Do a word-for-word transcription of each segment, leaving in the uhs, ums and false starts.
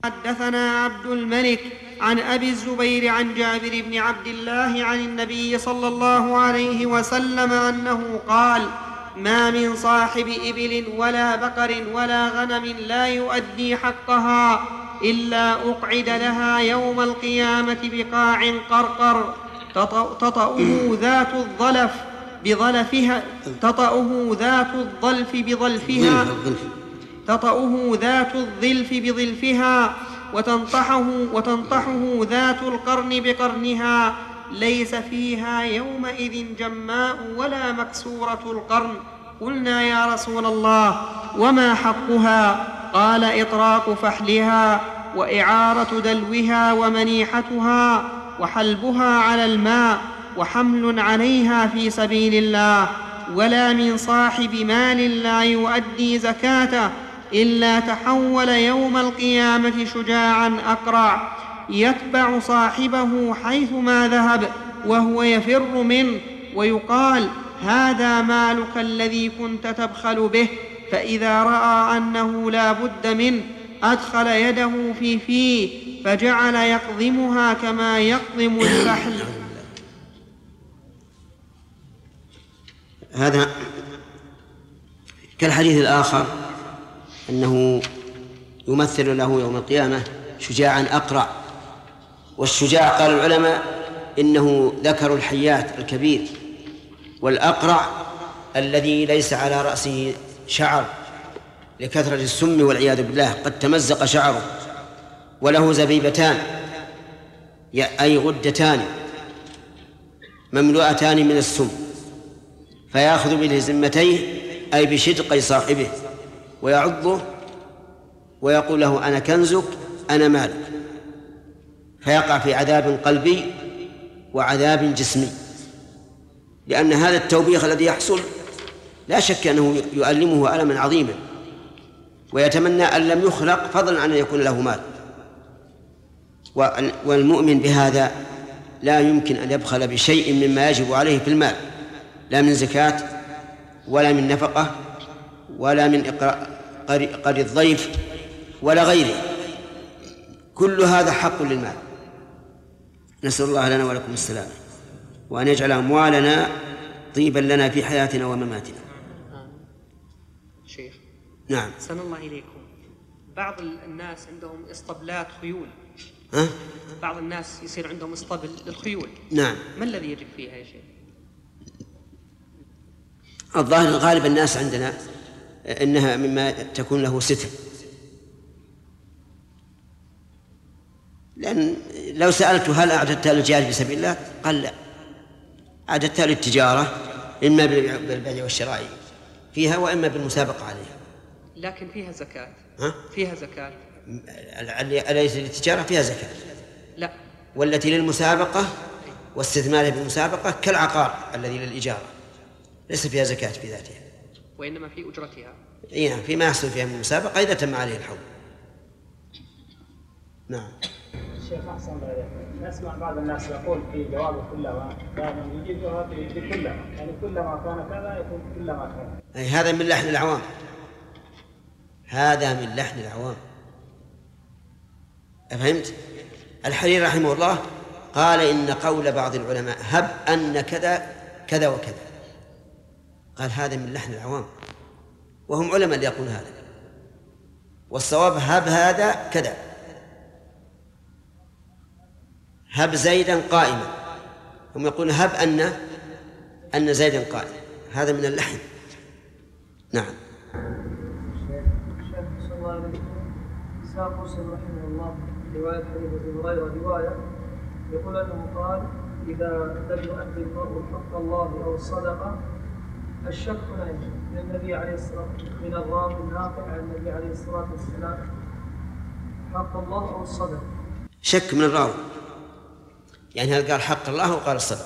حدثنا عبد الملك عن أبي الزبير عن جابر بن عبد الله عن النبي صلى الله عليه وسلم أنه قال: ما من صاحب إبل ولا بقر ولا غنم لا يؤدي حقها إلا أقعد لها يوم القيامة بقاع قرقر تطأه ذات الظلف بظلفها تطأه ذات الظلف بظلفها تطأه ذات الظلف بظلفها وتنطحه, وتنطحه ذات القرن بقرنها، ليس فيها يومئذ جماء ولا مكسورة القرن. قلنا: يا رسول الله، وما حقها؟ قال: إطراق فحلها، وإعارة دلوها، ومنيحتها، وحلبها على الماء، وحمل عليها في سبيل الله. ولا من صاحب مال لا يؤدي زكاته إلا تحول يوم القيامة شجاعا أقرع يتبع صاحبه حيثما ذهب وهو يفر منه، ويقال: هذا مالك الذي كنت تبخل به. فإذا رأى أنه لا بد منه أدخل يده في فيه فجعل يقضمها كما يقضم الفحل. هذا كالحديث الآخر أنه يمثل له يوم القيامة شجاعا أقرع. والشجاع قال العلماء إنه ذكر الحيات الكبير، والأقرع الذي ليس على رأسه شعر لكثرة السم والعياذ بالله، قد تمزق شعره، وله زبيبتان أي غدتان مملوءتان من السم، فيأخذ بلزمتيه أي بشدقي صاحبه ويعضه ويقول له: أنا كنزك، أنا مالك، فيقع في عذاب قلبي وعذاب جسمي، لأن هذا التوبيخ الذي يحصل لا شك أنه يؤلمه ألما عظيما، ويتمنى أن لم يخلق فضلا عن أن يكون له مال. والمؤمن بهذا لا يمكن أن يبخل بشيء مما يجب عليه في المال، لا من زكاة ولا من نفقة ولا من قري الضيف ولا غيره، كل هذا حق للمال. نسأل الله لنا ولكم السلام، وأن يجعل أموالنا طيبا لنا في حياتنا ومماتنا. شيخ، نعم. سن الله إليكم، بعض الناس عندهم اسطبلات خيول. ها؟ بعض الناس يصير عندهم اسطبل للخيول. نعم. ما الذي يجب فيها يا شيخ؟ الظاهر غالب الناس عندنا إنها مما تكون له ستر، لأن لو سألته: هل أعددتها للجهاد في سبيل الله؟ قال: لا، أعددتها للتجارة، إما بالبيع والشراء فيها وإما بالمسابقة عليها. لكن فيها زكاة. ها؟ فيها زكاة. أليس للتجارة فيها زكاة؟ لا. والتي للمسابقة واستثمارها بالمسابقة كالعقار الذي للإجارة، ليس فيها زكاة في ذاتها، وإنما في أجرتها. إيه، فيما يحصل فيها من المسابقة إذا تم عليه الحول. نعم. الشيخ أحسن عليك، نسمع بعض الناس يقول في جوابه كلما كان يجيبها بكلما، يعني كلما كان كذا يكون كلما كان. أي هذا من لحن العوام، هذا من لحن العوام. أفهمت؟ الحريري رحمه الله قال إن قول بعض العلماء هب أن كذا كذا وكذا، قال هذا من لحن العوام، وهم علماء اللي يقول هذا، والصواب هب هذا كذا، هب زيدا قائما، هم يقولون هب أن أن زيدا قائما، هذا من اللحن. نعم. الشيخ صلى الله عليه وسلم ساق مسلم رحمه الله رواية حديث أبي هريرة رواية يقول أنه قال: إذا لم يؤدي المرء حق الله أو الصدقة الشك من النبي عليه الصلاة والسلام، من الراوي الناقل عن النبي عليه الصلاة والسلام، حق الله أو الصدقة. شك من الراوي، يعني هل قال حق الله وقال الصدقة؟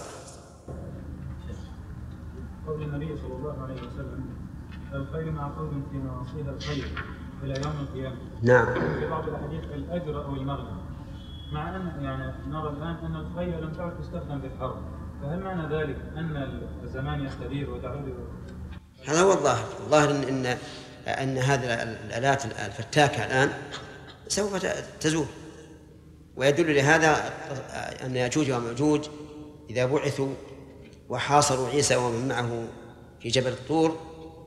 قول النبي صلى الله عليه وسلم: الخير معقود في نواصيها الخير إلى يوم القيامة. نعم. في بعض الأحاديث الأجر أو المغنم، مع أن يعني نرى الآن أن الخير لم تعد تستخدم في الحرب، فهل معنى ذلك أن الزمان يستدير وتعود؟ هذا هو الظاهر، الظاهر إن إن, إن هذه الآلات الفتاكة الآن سوف تزول. ويدل لهذا أن يأجوج ومأجوج إذا بعثوا وحاصروا عيسى ومن معه في جبل الطور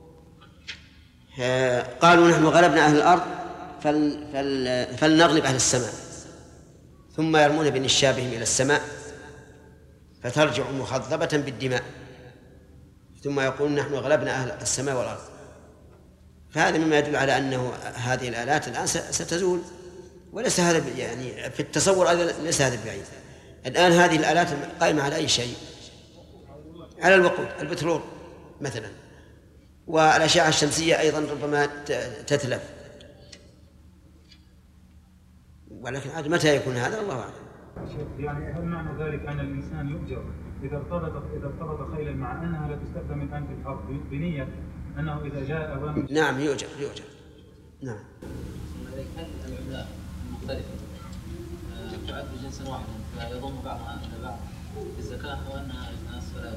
قالوا نحن غلبنا أهل الأرض فل فل فلنغلب أهل السماء، ثم يرمون بنشابهم إلى السماء فترجع مخضبة بالدماء، ثم يقولون نحن غلبنا أهل السماء والأرض. فهذا مما يدل على أنه هذه الآلات الآن ستزول، وليس هذا يعني في التصور ليس هذا بعيد. الآن هذه الآلات قائمة على أي شيء، على الوقود، البترول مثلا، والأشعة الشمسية أيضا ربما تتلف، ولكن عاد متى يكون هذا الله أعلم. يعني هل معنى ذلك أن الإنسان يؤجر إذا ارتبط إذا ارتبط خيلا مع أنها لا تستخدم الآن في الحرب بنية أنه إذا جاء أوامر؟ نعم يؤجر يؤجر نعم. هل العملات المختلفة تعد بجنس واحد فيضم بعضها إلى بعض في الزكاة وأنها أجناس فلا؟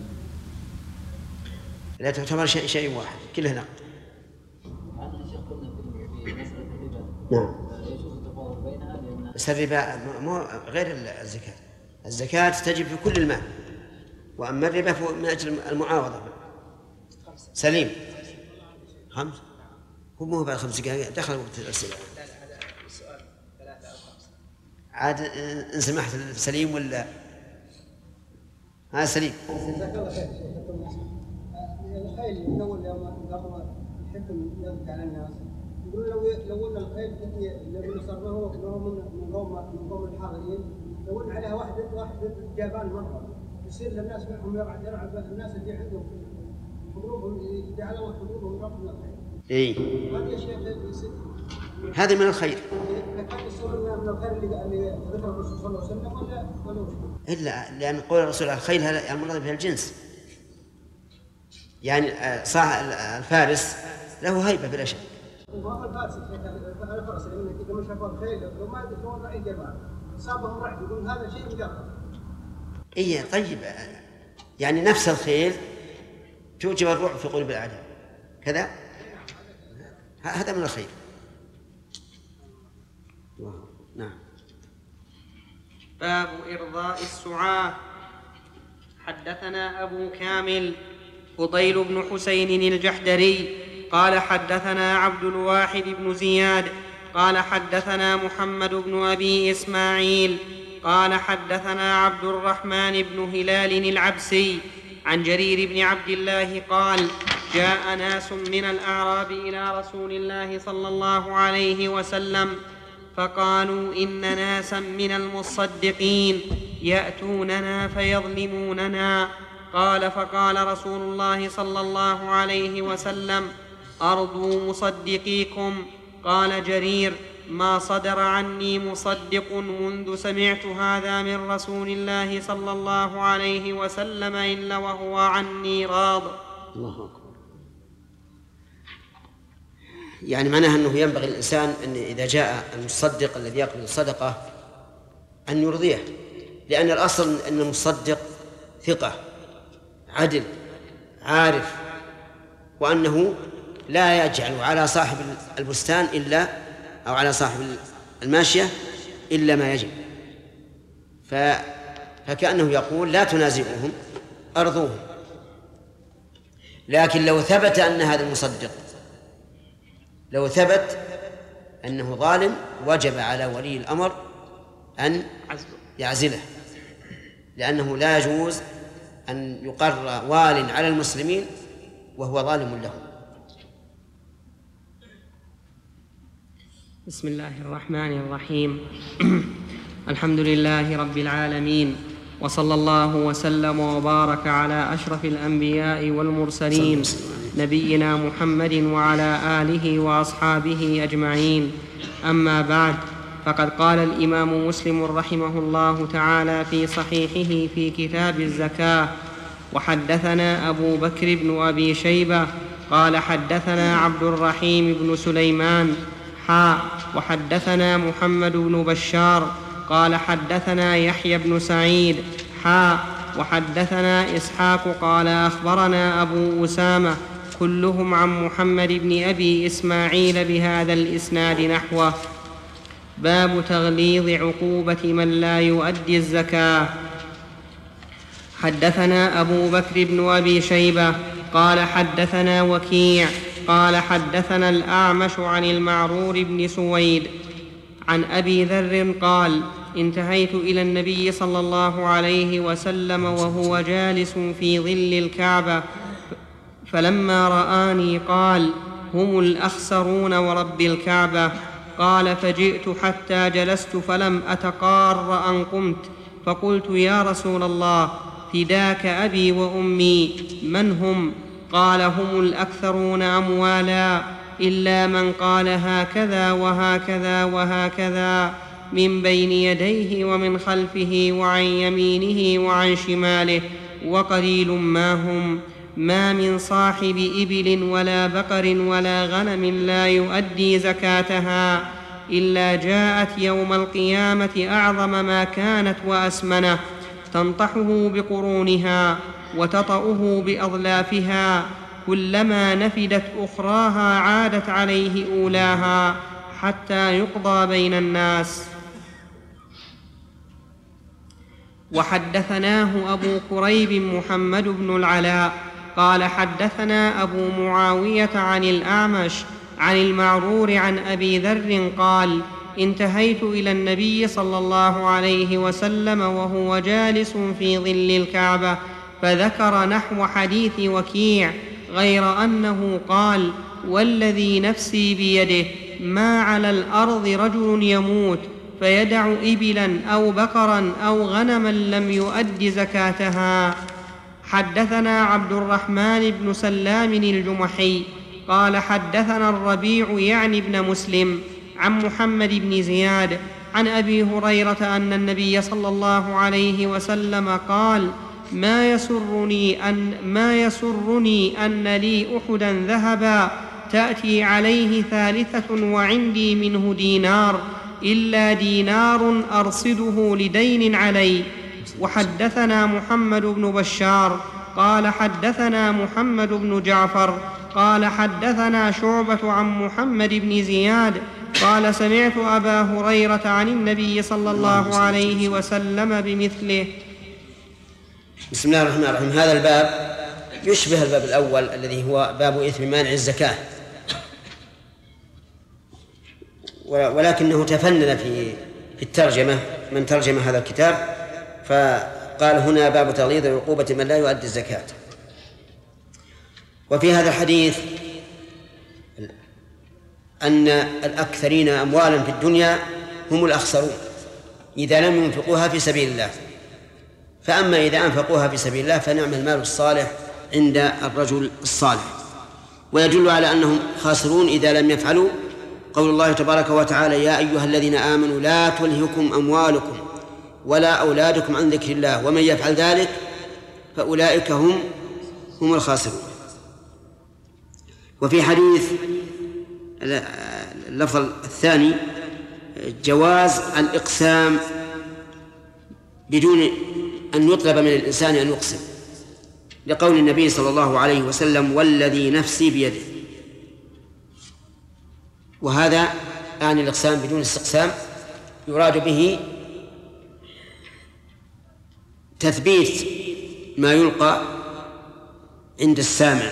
لا تعتبر شيء شيء واحد كلها نقد. عندنا شيخ قلنا في مسألة الربا. نعم. يجوز التفاضل بينها لأن بس الربا مو غير الزكاة. الزكاة تجب في كل المال، وأما الربا من أجل المعاوضة. سليم. خمس. هو مو بعد خمس دقائق دخل وقت الأسئلة. عاد إن سمحت سليم ولا ها سليم؟ جزاك الله خير. الخيل من أول يوم قبل الحكم يضحك على الناس يقول لو لو ان الخيل الذي صار له من من قوم من قوم الحاضرين لو ان عليها واحد واحد جابان مره يصير للناس منهم يلعب يلعب الناس اللي عندهم حضورهم يجعلوا حضورهم رفض من الخير. اي هذا يا شيخ يصير هذا من الخير. كان يصير من الخير اللي اللي ذكر الرسول صلى الله عليه وسلم ولا ولا وش؟ الا لان قول الرسول الخيل هذا المراد به الجنس، يعني صاحب الفارس له هيبه بلا شك. وهذا الفارس الفرس اللي كذا مش شافوا الخيل لو ما يدخلون راعي جماعه صابهم رعد يقول هذا شيء مجرد. اي طيب يعني نفس الخيل توجب الرعب في قلوب الاعداء كذا، هذا من الخير. نعم. باب إرضاء السعاة. حدثنا أبو كامل فضيل بن حسين الجحدري قال حدثنا عبد الواحد بن زياد قال حدثنا محمد بن أبي إسماعيل قال حدثنا عبد الرحمن بن هلال العبسي عن جرير بن عبد الله قال جاء ناس من الأعراب إلى رسول الله صلى الله عليه وسلم فقالوا إن ناسا من المصدقين يأتوننا فيظلموننا. قال فقال رسول الله صلى الله عليه وسلم أرضوا مصدقيكم. قال جرير ما صدر عني مصدق منذ سمعت هذا من رسول الله صلى الله عليه وسلم إلا وهو عني راض. الله أكبر. يعني معناها أنه ينبغي الإنسان أن إذا جاء المصدق الذي يقبل الصدقة أن يرضيه، لأن الأصل أن المصدق ثقة عدل عارف، وأنه لا يجعل على صاحب البستان إلا أو على صاحب الماشية إلا ما يجب. فكأنه يقول لا تنازعوهم أرضوهم. لكن لو ثبت أن هذا المصدق لو ثبت أنه ظالم وجب على ولي الأمر أن يعزله، لأنه لا يجوز أن يقر وال على المسلمين وهو ظالم لهم. بسم الله الرحمن الرحيم. الحمد لله رب العالمين، وصلى الله وسلم وبارك على أشرف الأنبياء والمرسلين نبينا محمد وعلى آله وأصحابه أجمعين. أما بعد، فقد قال الإمام مسلم رحمه الله تعالى في صحيحه في كتاب الزكاة: وحدثنا أبو بكر بن أبي شيبة قال حدثنا عبد الرحيم بن سليمان حاء وحدثنا محمد بن بشار قال حدثنا يحيى بن سعيد حاء وحدثنا إسحاق قال أخبرنا أبو أسامة كلهم عن محمد بن أبي إسماعيل بهذا الإسناد نحوه. باب تغليظ عقوبة من لا يؤدي الزكاة. حدثنا أبو بكر بن أبي شيبة قال حدثنا وكيع قال حدثنا الأعمش عن المعرور بن سويد عن أبي ذر قال انتهيت إلى النبي صلى الله عليه وسلم وهو جالس في ظل الكعبة، فلما رآني قال هم الأخسرون ورب الكعبة. قال فجئت حتى جلست فلم أتقار أن قمت، فقلت يا رسول الله فداك أبي وأمي من هم؟ قال هم الأكثرون أموالا إلا من قال هكذا وهكذا وهكذا من بين يديه ومن خلفه وعن يمينه وعن شماله، وقليل ما هم. ما من صاحب إبل ولا بقر ولا غنم لا يؤدي زكاتها إلا جاءت يوم القيامة أعظم ما كانت وأسمنه، تنطحه بقرونها وتطأه بأظلافها، كلما نفدت أخراها عادت عليه أولاها حتى يقضى بين الناس. وحدثناه أبو كريب محمد بن العلاء قال حدثنا أبو معاوية عن الأعمش عن المعرور عن أبي ذر قال انتهيت إلى النبي صلى الله عليه وسلم وهو جالس في ظل الكعبة، فذكر نحو حديث وكيع غير أنه قال والذي نفسي بيده ما على الأرض رجل يموت فيدع إبلا أو بقرا أو غنما لم يؤد زكاتها. حدثنا عبد الرحمن بن سلام الجمحي قال حدثنا الربيع يعني ابن مسلم عن محمد بن زياد عن أبي هريرة أن النبي صلى الله عليه وسلم قال ما يسرني أن, ما يسرني أن لي أحدا ذهبا تأتي عليه ثالثة وعندي منه دينار إلا دينار أرصده لدين علي. وحدثنا محمد بن بشار قال حدثنا محمد بن جعفر قال حدثنا شعبة عن محمد بن زياد قال سمعت أبا هريرة عن النبي صلى الله عليه وسلم بمثله. بسم الله الرحمن الرحيم. هذا الباب يشبه الباب الأول الذي هو باب إثم مانع الزكاة، ولكنه تفنن في في الترجمة من ترجم هذا الكتاب، فقال هنا باب تغليظ عقوبة من لا يؤدي الزكاة. وفي هذا الحديث أن الأكثرين أموالا في الدنيا هم الأخسرون إذا لم ينفقوها في سبيل الله، فأما إذا أنفقوها في سبيل الله فنعم المال الصالح عند الرجل الصالح. ويدل على أنهم خاسرون إذا لم يفعلوا قول الله تبارك وتعالى يا أيها الذين آمنوا لا تلهكم أموالكم ولا أولادكم عن ذكر الله ومن يفعل ذلك فأولئك هم هم الخاسرون. وفي حديث اللفظ الثاني جواز الإقسام بدون أن يطلب من الإنسان أن يقسم، لقول النبي صلى الله عليه وسلم والذي نفسي بيده. وهذا يعني الإقسام بدون استقسام يراد به تثبيت ما يلقى عند السامع،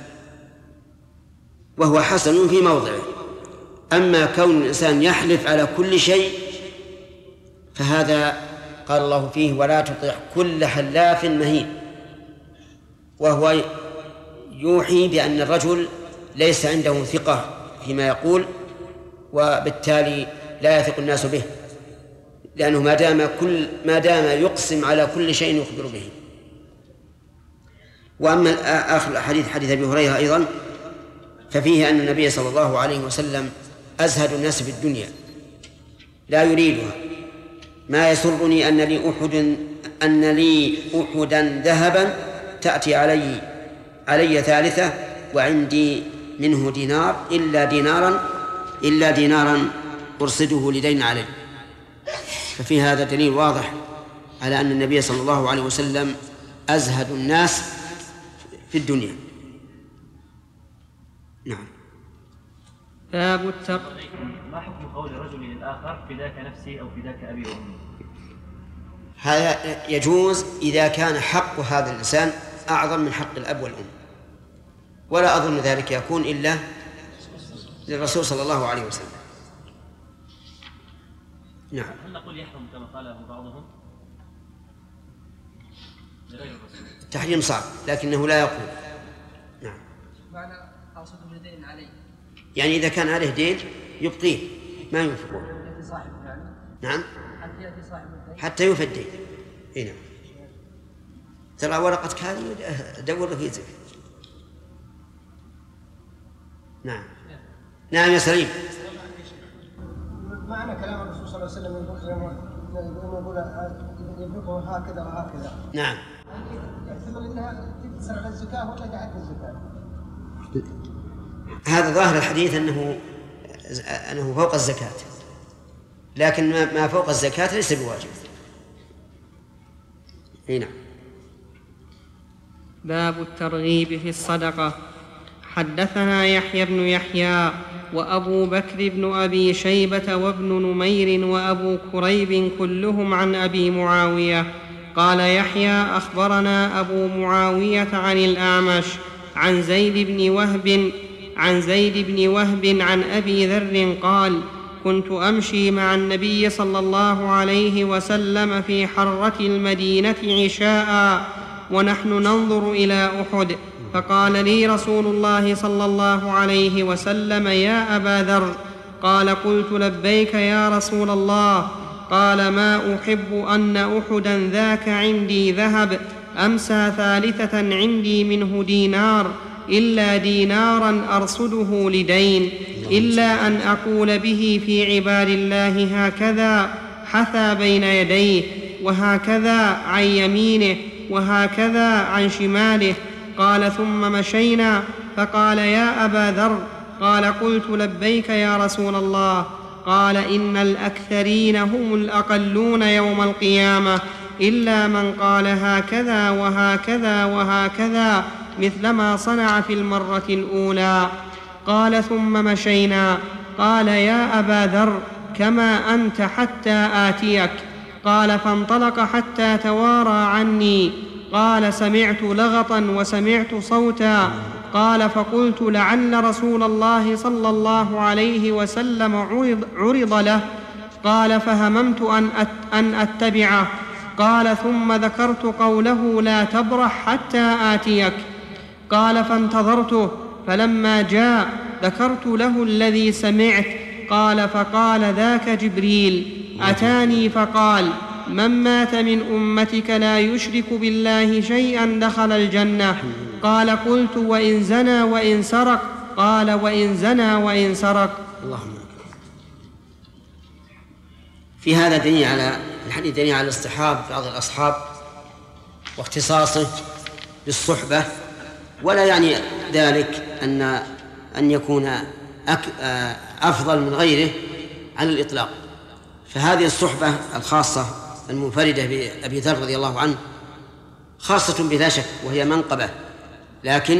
وهو حسن في موضعه. أما كون الإنسان يحلف على كل شيء فهذا قال الله فيه ولا تطع كل حلاف مهين، وهو يوحي بأن الرجل ليس عنده ثقة فيما يقول، وبالتالي لا يثق الناس به، لأنه ما دام كل ما دام يقسم على كل شيء يخبر به. وأما آخر الحديث حديث أبي هريرة أيضا ففيه أن النبي صلى الله عليه وسلم أزهد الناس في الدنيا لا يريدها. ما يسرني أن لي أحد أن لي أحدا ذهبا تأتي علي علي ثالثة وعندي منه دينار إلا دينارا إلا دينارا أرصده لدين علي. ففي هذا دليل واضح على أن النبي صلى الله عليه وسلم أزهد الناس في الدنيا. نعم. باب التق ما حكم قول رجل للآخر فداك نفسي أو فداك أبي وأمي؟ هذا يجوز إذا كان حق هذا الإنسان أعظم من حق الأب والأم، ولا أظن ذلك يكون إلا للرسول صلى الله عليه وسلم. نعم. هل نقول يحرم كما قاله بعضهم لغير الرسول؟ تحريم صعب لكنه لا يقول. نعم. معنى أقصد الدين عليه، يعني إذا كان عليه دين يبقيه ما ينفقه. يأتي صاحبه يعني. نعم. حتى يأتي صاحب الدين. حتى يوفى الدين. هنا ترى ورقة هذه دور في زك. نعم. نعم يا سليم. معنى كلام الرسول صلى الله عليه وسلم يقول ينفقه هكذا وهكذا. نعم. يحتمل انها تكسر على الزكاه ولا تعد الزكاه. هذا ظاهر الحديث انه انه فوق الزكاه، لكن ما فوق الزكاه ليس بواجب. هنا باب الترغيب في الصدقة. حدثنا يحيى بن يحيى وأبو بكر بن أبي شيبة وابن نمير وأبو كريب كلهم عن أبي معاوية. قال يحيى أخبرنا أبو معاوية عن الأعمش عن زيد بن وهب عن زيد بن وهب عن أبي ذر قال: كنت أمشي مع النبي صلى الله عليه وسلم في حرة المدينة عشاء ونحن ننظر إلى أحد، فقال لي رسول الله صلى الله عليه وسلم: يا أبا ذر. قال: قلت: لبيك يا رسول الله. قال: ما أحب أن أحدا ذاك عندي ذهب أمسى ثالثة عندي منه دينار إلا دينارا أرصده لدين، إلا أن أقول به في عباد الله هكذا حثى بين يديه، وهكذا عن يمينه، وهكذا عن شماله. قال: ثم مشينا، فقال: يا أبا ذر. قال: قلت: لبيك يا رسول الله. قال: إن الأكثرين هم الأقلون يوم القيامة، إلا من قال هكذا وهكذا وهكذا مثل ما صنع في المرة الأولى. قال: ثم مشينا. قال: يا أبا ذر، كما أنت حتى آتيك. قال: فانطلق حتى توارى عني. قال: سمعت لغطا وسمعت صوتا. قال: فقلت: لعل رسول الله صلى الله عليه وسلم عرض, عرض له. قال: فهممت أن, أت أن أتبعه. قال: ثم ذكرت قوله: لا تبرح حتى آتيك. قال: فانتظرته، فلما جاء ذكرت له الذي سمعت. قال: فقال: ذاك جبريل أتاني فقال: من مات من أمتك لا يشرك بالله شيئا دخل الجنة. قال: قلت: وإن زنى وإن سرق؟ قال: وإن زنى وإن سرق. اللهم في هذا دليل على الحديث دليل على اصطحاب بعض الأصحاب واختصاصه بالصحبة، ولا يعني ذلك أن أن يكون أفضل من غيره على الإطلاق. فهذه الصحبة الخاصة المنفردة بأبي ذر رضي الله عنه خاصة بلا شك، وهي منقبة، لكن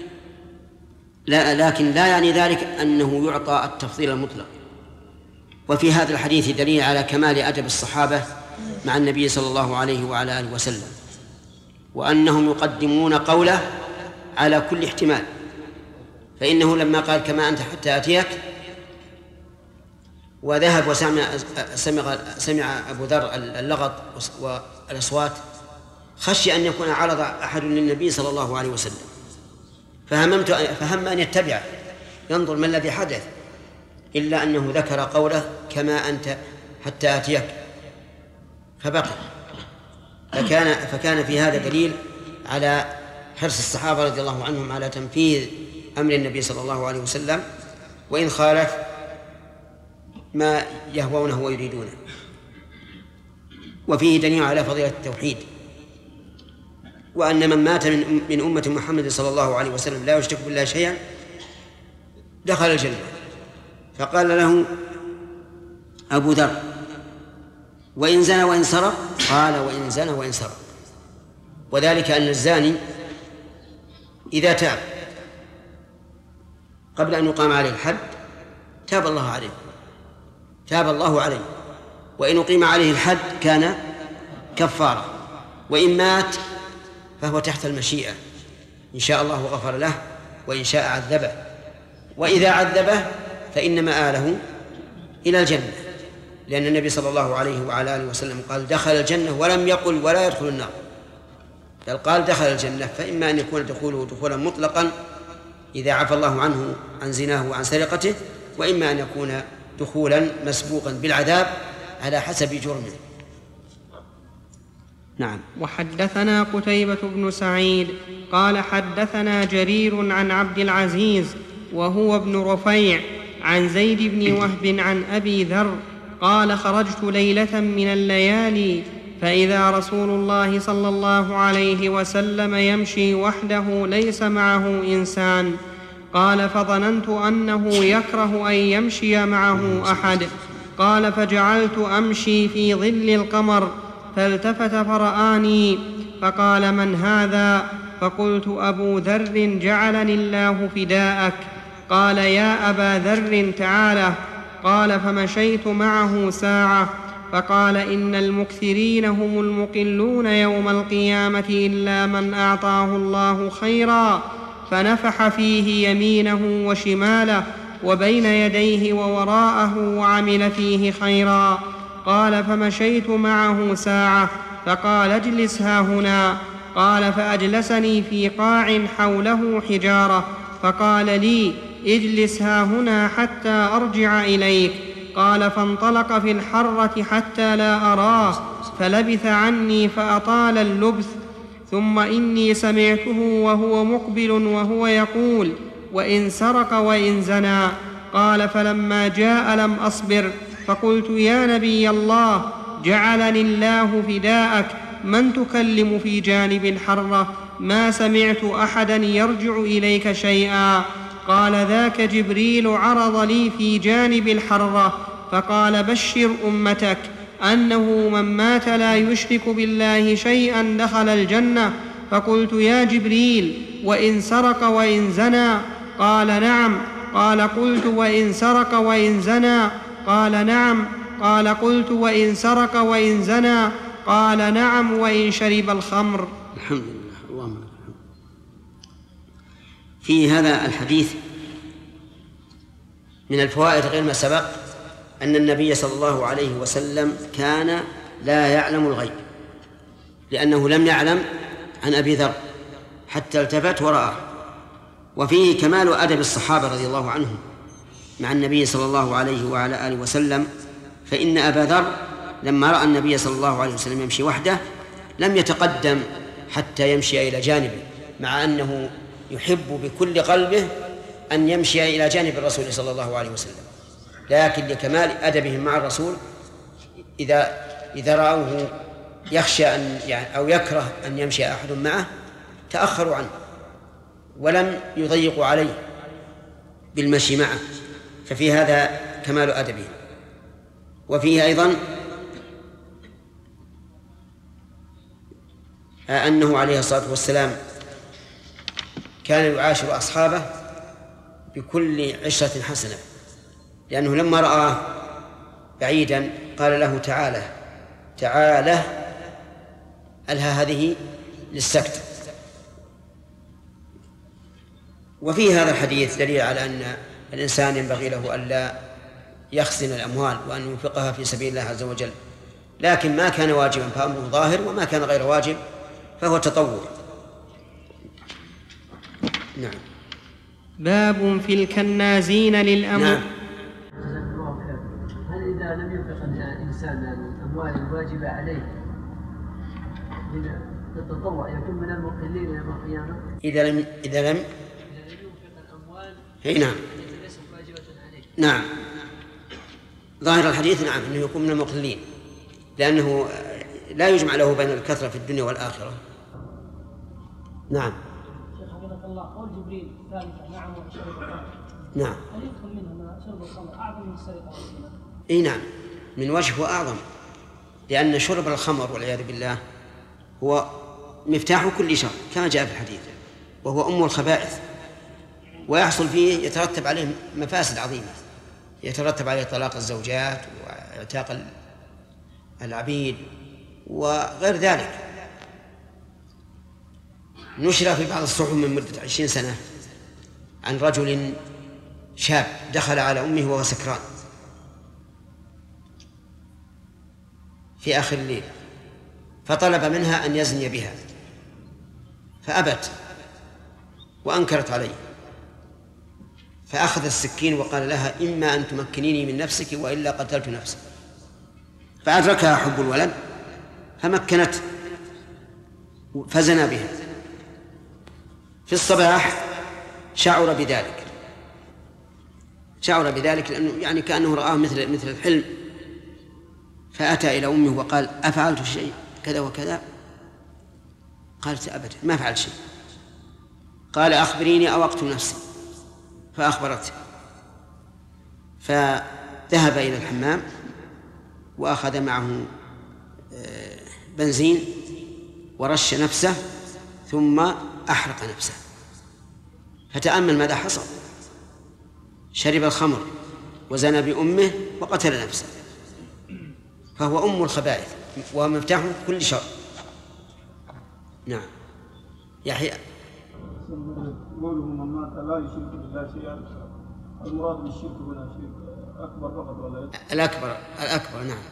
لا لكن لا يعني ذلك أنه يعطى التفضيل المطلق. وفي هذا الحديث دليل على كمال أدب الصحابة مع النبي صلى الله عليه وعلى آله وسلم، وأنهم يقدمون قوله على كل احتمال. فإنه لما قال: كما أنت حتى أتيك، وذهب وسمع سمع, سمع أبو ذر اللغط والأصوات، خشي أن يكون عرض أحد للنبي صلى الله عليه وسلم، فهممت فهم أن يتبعه ينظر ما الذي حدث، إلا أنه ذكر قوله: كما أنت حتى أتيك، فبقي. فكان, فكان في هذا دليل على حرص الصحابة رضي الله عنهم على تنفيذ أمر النبي صلى الله عليه وسلم، وإن خالف ما يهوونه ويريدونه. وفيه دليل على فضيلة التوحيد، وأن من مات من أمة محمد صلى الله عليه وسلم لا يشرك بالله شيئا دخل الجنة. فقال له أبو ذر: وإن زنى وإن سرق؟ قال: وإن زنى وإن سرق. وذلك أن الزاني إذا تاب قبل أن يقام عليه الحد تاب الله عليه تاب الله عليه وإن أقيم عليه الحد كان كفارة، وإن مات فهو تحت المشيئة، إن شاء الله غفر له وإن شاء عذبه، وإذا عذبه فإن مآله إلى الجنة، لأن النبي صلى الله عليه وعلى آله وسلم قال دخل الجنة ولم يقل ولا يدخل النار، بل قال دخل الجنة. فإما أن يكون دخوله دخولا مطلقا إذا عفى الله عنه عن زناه وعن سرقته، وإما أن يكون دخولا مسبوقا بالعذاب على حسب جرمه. نعم. وحدثنا قتيبة بن سعيد قال حدثنا جرير عن عبد العزيز وهو ابن رفيع عن زيد بن وهب عن أبي ذر قال خرجت ليلة من الليالي فإذا رسول الله صلى الله عليه وسلم يمشي وحده ليس معه إنسان، قال فظننت أنه يكره أن يمشي معه أحد، قال فجعلت أمشي في ظل القمر فالتفت فرآني فقال من هذا؟ فقلت أبو ذر جعلني الله فداءك. قال يا أبا ذر تعالى. قال فمشيت معه ساعة فقال إن المكثرين هم المقلون يوم القيامة إلا من أعطاه الله خيرا فنفح فيه يمينه وشماله وبين يديه ووراءه وعمل فيه خيرا. قال فمشيت معه ساعة فقال اجلس هاهنا. قال فأجلسني في قاع حوله حجارة فقال لي اجلس هاهنا حتى أرجع إليك. قال فانطلق في الحرة حتى لا أراه فلبث عني فأطال اللبث، ثم إني سمعته وهو مقبل وهو يقول وإن سرق وإن زنى. قال فلما جاء لم أصبر فقلت يا نبي الله جعلني الله فداءك من تكلم في جانب الحرة؟ ما سمعت أحدا يرجع إليك شيئا. قال ذاك جبريل عرض لي في جانب الحرة فقال بشر أمتك أنه من مات لا يشرك بالله شيئا دخل الجنة. فقلت يا جبريل وإن سرق وإن زنى؟ قال نعم. قال قلت وإن سرق وإن زنى؟ قال نعم. قال قلت وإن سرق وإن زنى؟ قال نعم وإن شرب الخمر. الحمد لله. اللهم لك الحمد. في هذا الحديث من الفوائد غير ما سبق أن النبي صلى الله عليه وسلم كان لا يعلم الغيب، لأنه لم يعلم عن أبي ذر حتى التفت ورآه. وفيه كمال أدب الصحابة رضي الله عنهم مع النبي صلى الله عليه وعلى آله وسلم، فإن أبا ذر لما رأى النبي صلى الله عليه وسلم يمشي وحده لم يتقدم حتى يمشي إلى جانبه، مع أنه يحب بكل قلبه أن يمشي إلى جانب الرسول صلى الله عليه وسلم، لكن لكمال أدبهم مع الرسول إذا إذا رأوه يخشى أن يعني أو يكره أن يمشي أحد معه تأخروا عنه ولم يضيقوا عليه بالمشي معه، ففي هذا كمال أدبه. وفيه أيضا أنه عليه الصلاة والسلام كان يعاشر أصحابه بكل عشرة حسنة، لأنه لما رآه بعيدا قال له تعالى تعالى ألها هذه للسكت. وفي هذا الحديث دليل على أن الإنسان ينبغي له ألا يخزن الأموال وأن ينفقها في سبيل الله عز وجل، لكن ما كان واجبا فأمره ظاهر، وما كان غير واجب فهو تطوع. نعم. باب في الكنازين للأموال. نعم. هل إذا لم ينفق الإنسان الأموال الواجبة عليه للتطوع يكون من المقلين يوم القيامة؟ إذا لم إذا لم إذا لم ينفق الأموال هي نعم التي ليست واجبة عليه. نعم، ظاهر الحديث نعم أنه يكون من المقلين، لأنه لا يجمع له بين الكثرة في الدنيا والآخرة. نعم. شيخ حفظك الله، قول جبريل ثالثة نعم وشرب الخمر، نعم. هل يدخل منها شرب الخمر أعظم من السرقة والزنا؟ اي نعم، من وجه وأعظم، لأن شرب الخمر والعياذ بالله هو مفتاح كل شر كما جاء في الحديث، وهو أم الخبائث، ويحصل فيه يترتب عليه مفاسد عظيمة يترتب عليه طلاق الزوجات واعتاق العبيد وغير ذلك. نشر في بعض الصحف من مدة عشرين سنة عن رجل شاب دخل على أمه وهو سكران في آخر الليل، فطلب منها أن يزني بها فأبت وأنكرت عليه، فأخذ السكين وقال لها: إما أن تمكنيني من نفسك وإلا قتلت نفسك. فأدركها حب الولد فمكنته فزنى بها. في الصباح شعر بذلك شعر بذلك لأنه يعني كأنه رآه مثل مثل الحلم، فأتى إلى أمه وقال: أفعلت شيء كذا وكذا؟ قالت: أبدا ما فعلت شيء. قال: أخبريني أو أقتل نفسي. فأخبرته، فذهب إلى الحمام وأخذ معه بنزين ورش نفسه ثم أحرق نفسه. فتأمل ماذا حصل: شرب الخمر وزنى بأمه وقتل نفسه، فهو أم الخبائث ومفتاح كل شر. نعم. يحيى. قوله من مات لا يشرك بالله شيئا، المراد بالشرك هنا شرك أكبر فقط ولا الأكبر؟ الأكبر. نعم.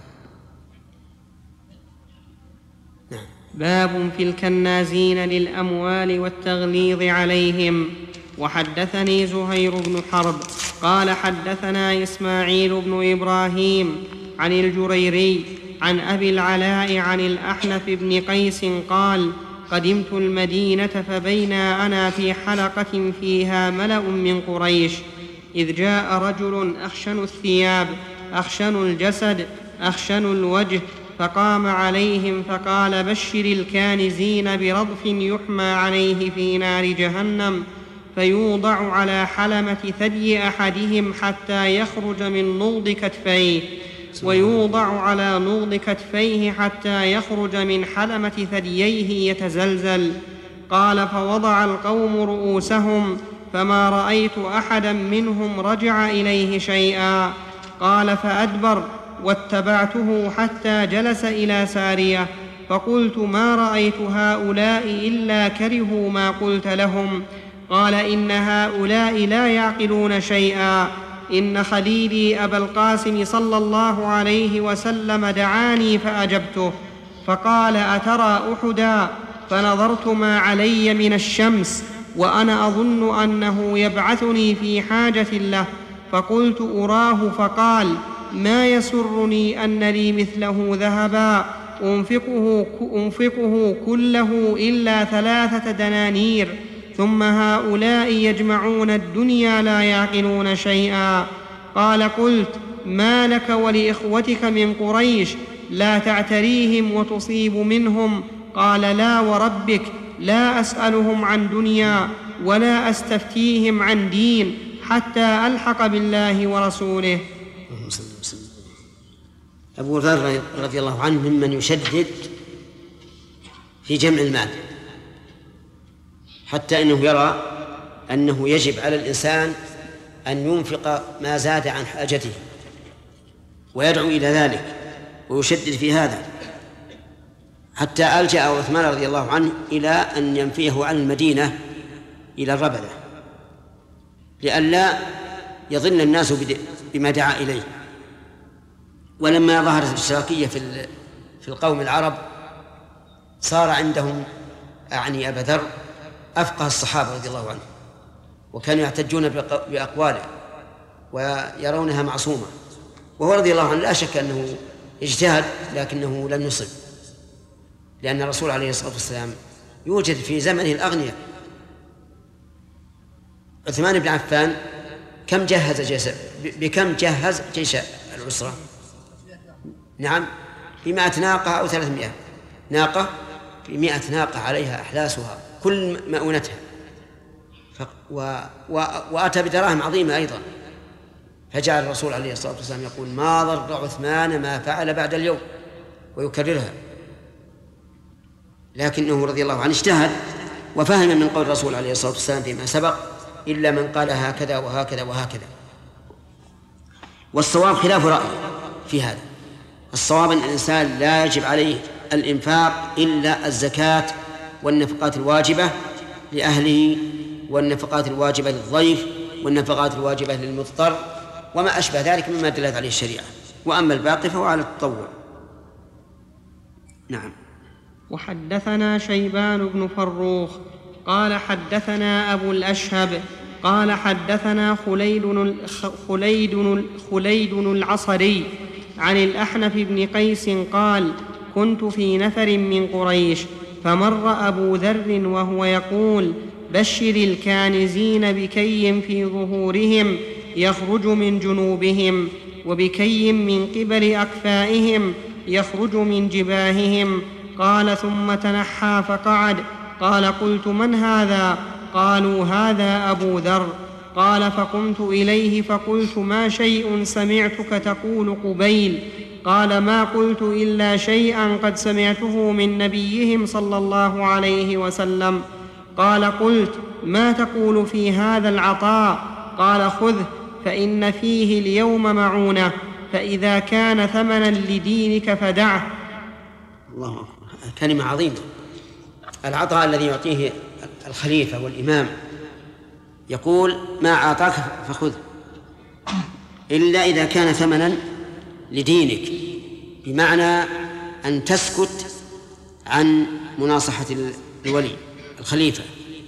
نعم. باب في الكنازين للأموال والتغليظ عليهم. وحدثني زهير بن حرب قال حدثنا إسماعيل بن إبراهيم عن الجريري عن أبي العلاء عن الأحنف بن قيس قال: قدمت المدينة فبينا أنا في حلقة فيها ملأ من قريش، إذ جاء رجل أخشن الثياب أخشن الجسد أخشن الوجه، فقام عليهم فقال: بشر الكانزين برضف يحمى عليه في نار جهنم، فيوضع على حلمة ثدي أحدهم حتى يخرج من نضد كتفيه، ويوضع على نضد كتفيه حتى يخرج من حلمة ثدييه يتزلزل. قال: فوضع القوم رؤوسهم فما رأيت أحدا منهم رجع إليه شيئا. قال: فأدبر واتبعته حتى جلس إلى سارية، فقلت: ما رأيت هؤلاء إلا كرهوا ما قلت لهم. قال: إن هؤلاء لا يعقلون شيئا، إن خليلي أبا القاسم صلى الله عليه وسلم دعاني فأجبته، فقال: أترى أحدا؟ فنظرت ما علي من الشمس وأنا أظن أنه يبعثني في حاجة له، فقلت: أراه. فقال: ما يسرني أن لي مثله ذهبا أنفقه, أنفقه كله إلا ثلاثة دنانير، ثم هؤلاء يجمعون الدنيا لا يعقلون شيئا. قال: قلت: ما لك ولإخوتك من قريش لا تعتريهم وتصيب منهم؟ قال: لا وربك لا أسألهم عن دنيا ولا أستفتيهم عن دين حتى ألحق بالله ورسوله. أبو ذر رضي الله عنه ممن يشدد في جمع المال، حتى إنه يرى أنه يجب على الإنسان أن ينفق ما زاد عن حاجته، ويدعو إلى ذلك ويشدد في هذا، حتى ألجأ عثمان رضي الله عنه إلى أن ينفيه عن المدينة إلى الربذة لئلا يظن الناس بما دعا إليه. ولما ظهرت الاشتراكية في في القوم العرب صار عندهم أعني أبا ذر أفقه الصحابة رضي الله عنه، وكانوا يحتجون بأقواله ويرونها معصومة، وهو رضي الله عنه لا شك أنه اجتهد لكنه لم يصب، لأن الرسول عليه الصلاة والسلام يوجد في زمنه الأغنياء. عثمان بن عفان كم جهز جيش بكم جهز جيش العسرة؟ نعم بمائة ناقة أو ثلاثمائة ناقة، بمائة ناقة عليها أحلاسها كل مؤونتها، و... و... وأتى بدراهم عظيمة أيضا. فجعل الرسول عليه الصلاة والسلام يقول: ما ضر عثمان ما فعل بعد اليوم، ويكررها. لكنه رضي الله عنه اجتهد وفهم من قول الرسول عليه الصلاة والسلام فيما سبق: إلا من قال هكذا وهكذا وهكذا. والصواب خلاف رأيه في هذا. الصواب أن الإنسان لا يجب عليه الإنفاق إلا الزكاة والنفقات الواجبة لأهله والنفقات الواجبة للضيف والنفقات الواجبة للمضطر وما أشبه ذلك مما دلت عليه الشريعة، وأما الباقي فهو على التطوع. نعم. وحدثنا شيبان بن فروخ قال حدثنا أبو الأشهب قال حدثنا خليد خليد خليد العصري عن الأحنف بن قيس قال كنت في نفر من قريش فمر أبو ذر وهو يقول بشر الكانزين بكي في ظهورهم يخرج من جنوبهم وبكي من قبل أكفائهم يخرج من جباههم. قال ثم تنحى فقعد. قال قلت من هذا؟ قالوا هذا أبو ذر. قال فقمت إليه فقلت ما شيء سمعتك تقول قبيل؟ قال ما قلت إلا شيئا قد سمعته من نبيهم صلى الله عليه وسلم. قال قلت ما تقول في هذا العطاء؟ قال خذه فإن فيه اليوم معونة، فإذا كان ثمنا لدينك فدعه. الله أكبر، كلمة عظيمة. العطاء الذي يعطيه الخليفة والإمام يقول ما أعطاك فخذ إلا إذا كان ثمنا لدينك، بمعنى أن تسكت عن مناصحة الولي الخليفة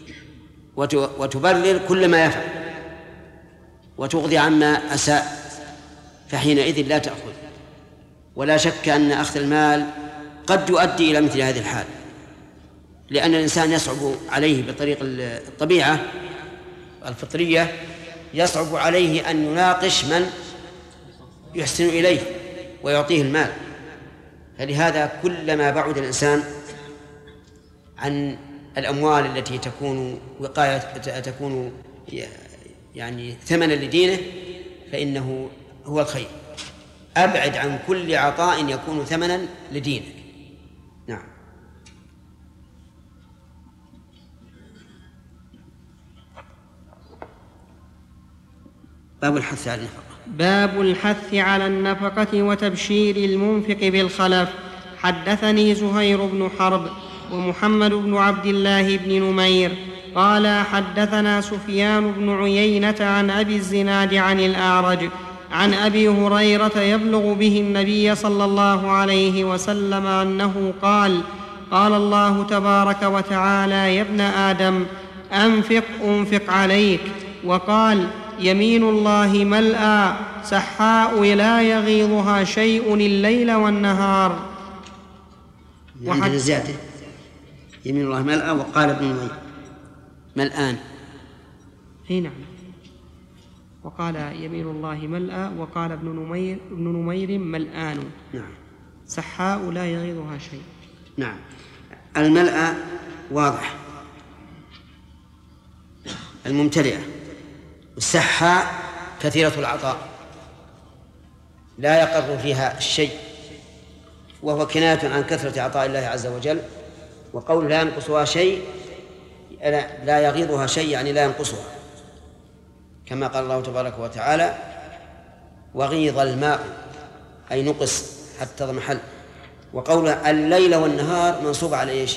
وتبرر كل ما يفعل وتغضي عما أساء، فحينئذ لا تأخذ. ولا شك أن أخذ المال قد يؤدي إلى مثل هذه الحال، لأن الإنسان يصعب عليه بطريق الطبيعة الفطرية، يصعب عليه أن يناقش من يحسن إليه ويعطيه المال. فلهذا كلما بعد الإنسان عن الأموال التي تكون وقاية تكون يعني ثمنا لدينه فإنه هو الخير. أبعد عن كل عطاء يكون ثمنا لدينك. نعم. باب الحث على النفقة. باب الحث على النفقة وتبشير المنفق بالخلف. حدثني زهير بن حرب ومحمد بن عبد الله بن نمير قال حدثنا سفيان بن عيينة عن أبي الزناد عن الأعرج عن أبي هريرة يبلغ به النبي صلى الله عليه وسلم أنه قال قال الله تبارك وتعالى يا ابن آدم أنفق أنفق عليك. وقال يمين الله ملأى سحاء لا يغيضها شيء الليل والنهار. عندنا زيادة يمين الله ملأى. وقال ابن نمير ملآن. اي نعم. وقال يمين الله ملأى وقال ابن نمير ابن نمير ملآن. نعم. سحاء لا يغيضها شيء. نعم. الملأى واضح الممتلئة، السحاء كثيرة العطاء لا يقر فيها الشيء، وهو كناية عن كثرة عطاء الله عز وجل. وقول لا ينقصها شيء لا يغيضها شيء يعني لا ينقصها، كما قال الله تبارك وتعالى وغيض الماء أي نقص حتى اضمحل. وقول الليل والنهار منصوب على إيش؟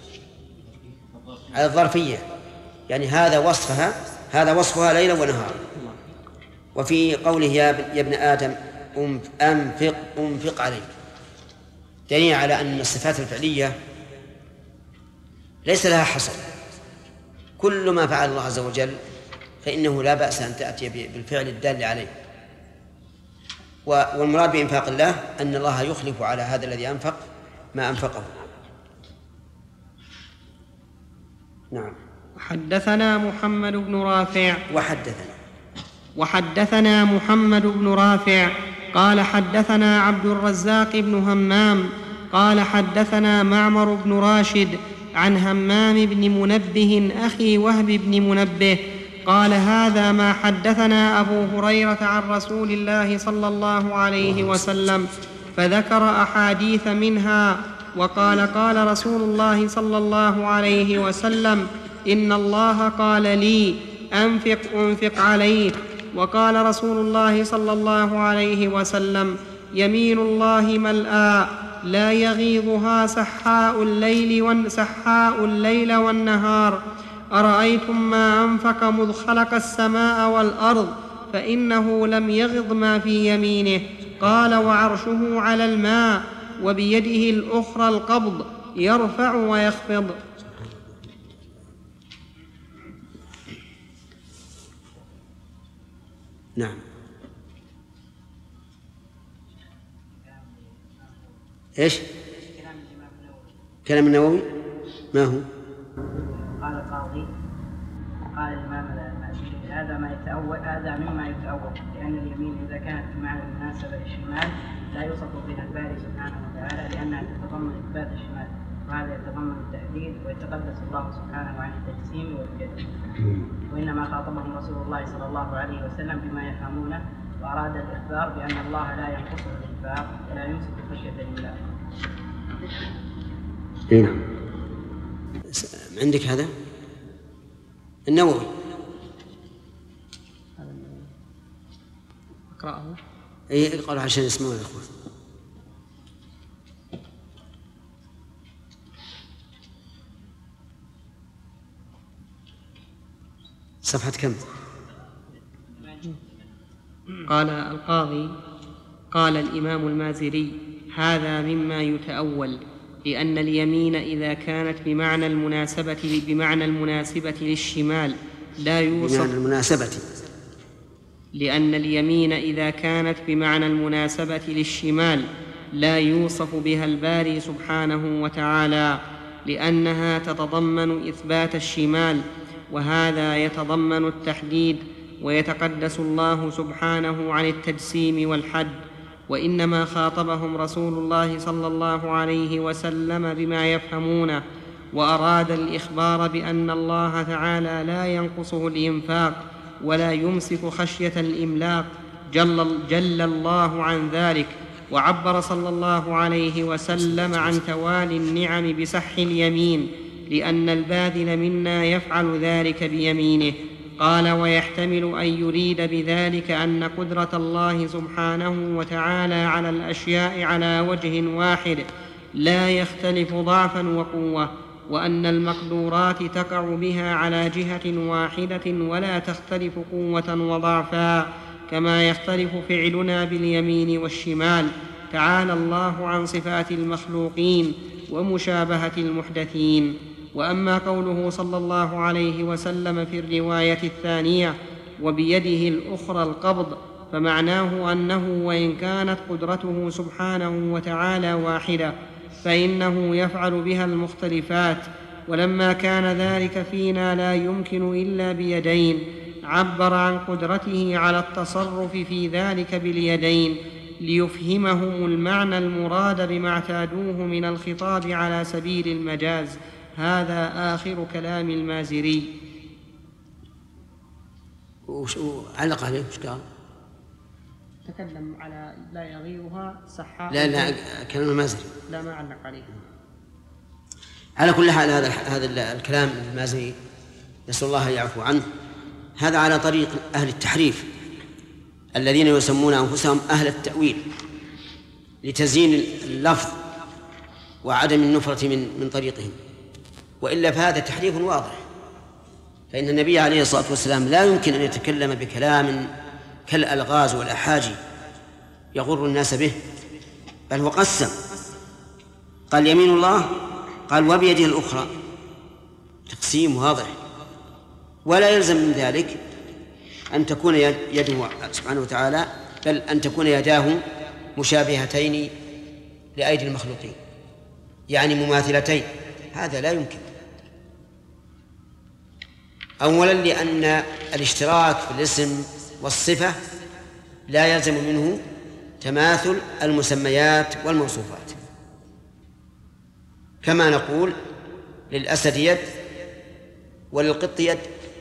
على الظرفية، يعني هذا وصفها هذا وصفها ليلا ونهارا. وفي قوله يا ابن آدم أنفق أنفق عليك دليل على أن الصفات الفعلية ليس لها حصر. كل ما فعل الله عز وجل فإنه لا بأس أن تأتي بالفعل الدال عليه. والمراد بإنفاق الله أن الله يخلف على هذا الذي أنفق ما أنفقه. نعم. حدثنا محمد بن رافع وحدثنا وحدثنا محمد بن رافع قال حدثنا عبد الرزاق بن همام قال حدثنا معمر بن راشد عن همام بن منبه أخي وهب بن منبه قال هذا ما حدثنا أبو هريرة عن رسول الله صلى الله عليه وسلم، فذكر أحاديث منها وقال قال رسول الله صلى الله عليه وسلم إن الله قال لي أنفق أنفق عليك وقال رسول الله صلى الله عليه وسلم: يمين الله ملآ لا يغيضها سحاء الليل وسحاء الليل والنهار. أرأيتم ما أنفق مذ خلق السماء والأرض فإنه لم يغض ما في يمينه. قال: وعرشه على الماء وبيده الأخرى القبض يرفع ويخفض. نعم. ايش كلام النووي؟ ما هو؟ قال القاضي قال الإمام المازري: هذا ما يتأول هذا مما يتأول، لأن اليمين إذا كانت بمعنى المناسبة للشمال لا يوصف بها الباري سبحانه وتعالى، لأنها تتضمن إثبات الشمال، وهذا يتضمن التأكيد، ويتقدس الله سبحانه عن التجسيم والجد. وإنما خاطبهم رسول الله صلى الله عليه وسلم بما يفهمونه، وأراد الإخبار بأن الله لا ينقصه الإنفاق ولا يمسك خشية الإملاق. نعم. عندك هذا النووي؟ أقرأه؟ أي اقرأ عشان يسمعون الأخوة. صفحة كم؟ قال القاضي: قال الإمام المازري: هذا مما يتأول، لأن اليمين إذا كانت بمعنى المناسبة بمعنى المناسبة للشمال لا يوصف بمعنى المناسبة لأن اليمين إذا كانت بمعنى المناسبة للشمال لا يوصف بها الباري سبحانه وتعالى، لأنها تتضمن إثبات الشمال، وهذا يتضمن التحديد، ويتقدس الله سبحانه عن التجسيم والحد. وإنما خاطبهم رسول الله صلى الله عليه وسلم بما يفهمونه، وأراد الإخبار بأن الله تعالى لا ينقصه الإنفاق ولا يمسك خشية الإملاق، جل, جل الله عن ذلك. وعبر صلى الله عليه وسلم عن توالي النعم بسح اليمين، لأن الباذل منا يفعل ذلك بيمينه. قال: ويحتمل أن يريد بذلك أن قدرة الله سبحانه وتعالى على الأشياء على وجه واحد لا يختلف ضعفا وقوة، وأن المقدورات تقع بها على جهة واحدة ولا تختلف قوة وضعفا، كما يختلف فعلنا باليمين والشمال. تعالى الله عن صفات المخلوقين ومشابهة المحدثين. وأما قوله صلى الله عليه وسلم في الرواية الثانية: وبيده الأخرى القبض، فمعناه أنه وإن كانت قدرته سبحانه وتعالى واحدة فإنه يفعل بها المختلفات، ولما كان ذلك فينا لا يمكن إلا بيدين، عبر عن قدرته على التصرف في ذلك باليدين ليفهمهم المعنى المراد بما اعتادوه من الخطاب على سبيل المجاز. هذا آخر كلام المازري. وعلق عليه وش قال؟ تكلم على لا يغيرها سحاء. لا لا كلام المازري لا ما علق عليه. على كل حال هذا هذا الكلام المازري نسأل الله يعفو عنه، هذا على طريق أهل التحريف الذين يسمون أنفسهم أهل التأويل لتزيين اللفظ وعدم النفرة من من طريقهم، وإلا فهذا تحريف واضح. فإن النبي عليه الصلاة والسلام لا يمكن أن يتكلم بكلام كالألغاز والأحاجي يغر الناس به، بل هو قسم، قال يمين الله، قال وبيده الأخرى، تقسيم واضح. ولا يلزم من ذلك أن تكون يده سبحانه وتعالى، بل أن تكون يداه مشابهتين لأيدي المخلوقين، يعني مماثلتين، هذا لا يمكن. أولا لأن الاشتراك في الاسم والصفة لا يلزم منه تماثل المسميات والموصوفات، كما نقول للأسد يد وللقط يد،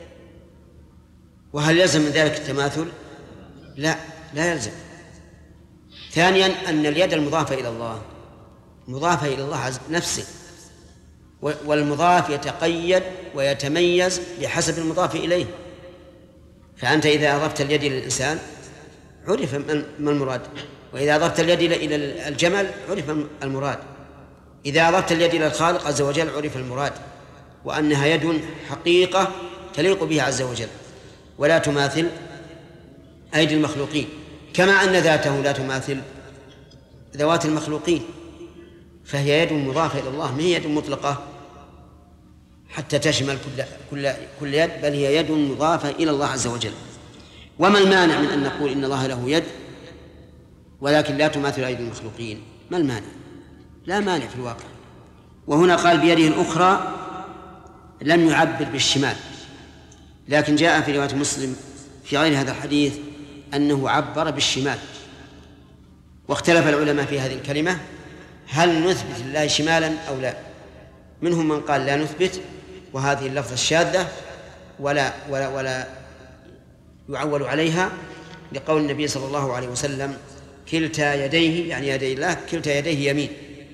وهل يلزم من ذلك التماثل؟ لا لا يلزم. ثانيا أن اليد المضافة إلى الله مضافة إلى الله نفسه، والمضاف يتقيد ويتميز بحسب المضاف إليه، فأنت إذا أضفت اليد إلى الإنسان عرف ما المراد، وإذا أضفت اليد إلى الجمل عرف المراد، إذا أضفت اليد إلى الخالق عز وجل عرف المراد، وأنها يد حقيقة تليق به عز وجل ولا تماثل أيدي المخلوقين، كما أن ذاته لا تماثل ذوات المخلوقين، فهي يد مضافة إلى الله، ما هي يد مطلقة حتى تشمل كل, كل, كل يد، بل هي يد مضافة إلى الله عز وجل. وما المانع من أن نقول إن الله له يد ولكن لا تماثل أيدي المخلوقين؟ ما المانع؟ لا مانع في الواقع. وهنا قال بيده الأخرى، لم يعبر بالشمال، لكن جاء في رواية مسلم في غير هذا الحديث أنه عبر بالشمال. واختلف العلماء في هذه الكلمة، هل نثبت لله شمالا أو لا؟ منهم من قال لا نثبت، وهذه اللفظة الشاذة ولا, ولا, ولا يعول عليها، لقول النبي صلى الله عليه وسلم كلتا يديه، يعني يدي الله كلتا يديه يمين،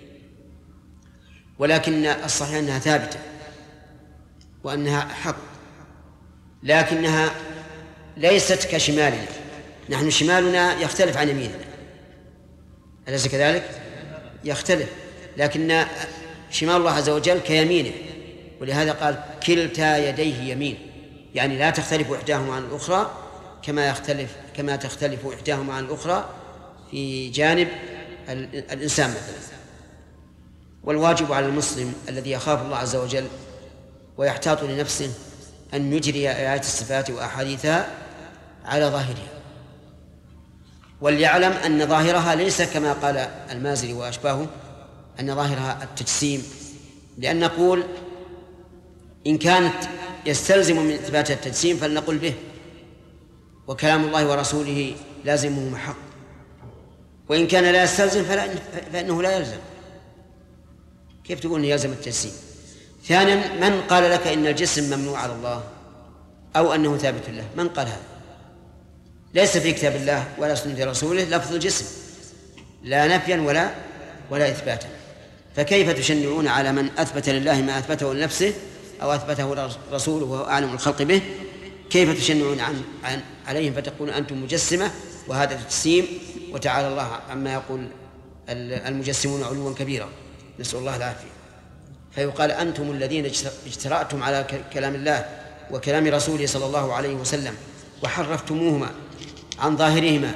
ولكن الصحيح أنها ثابتة وأنها حق، لكنها ليست كشمالنا، نحن شمالنا يختلف عن يميننا، أليس كذلك؟ يختلف، لكن شمال الله عز وجل كيمينه، ولهذا قال كلتا يديه يمين، يعني لا تختلف إحداهما عن الأخرى كما يختلف كما تختلف إحداهما عن الأخرى في جانب الإنسان مثلا. والواجب على المسلم الذي يخاف الله عز وجل ويحتاط لنفسه أن يجري آيات الصفات وأحاديثها على ظاهرها، وليعلم أن ظاهرها ليس كما قال المازري وأشباهه أن ظاهرها التجسيم، لأن نقول إن كانت يستلزم من إثبات التجسيم فلنقل به، وكلام الله ورسوله لازمه حق، وإن كان لا يستلزم فإنه لا يلزم. كيف تقول يلزم التجسيم؟ ثانيا، من قال لك إن الجسم ممنوع على الله أو أنه ثابت له؟ من قال هذا؟ ليس في كتاب الله ولا سنة رسوله لفظ الجسم، لا نفيا ولا ولا إثباتا، فكيف تشنعون على من أثبت لله ما أثبته لنفسه أو أثبته رسوله وهو أعلم الخلق به؟ كيف تشنعون عن عن عليهم فتقولون أنتم مجسمة وهذا تجسيم؟ وتعالى الله عما يقول المجسمون علوا كبيرا، نسأل الله العافية. فيقال أنتم الذين اجترأتم على كلام الله وكلام رسوله صلى الله عليه وسلم وحرفتموهما عن ظاهرهما،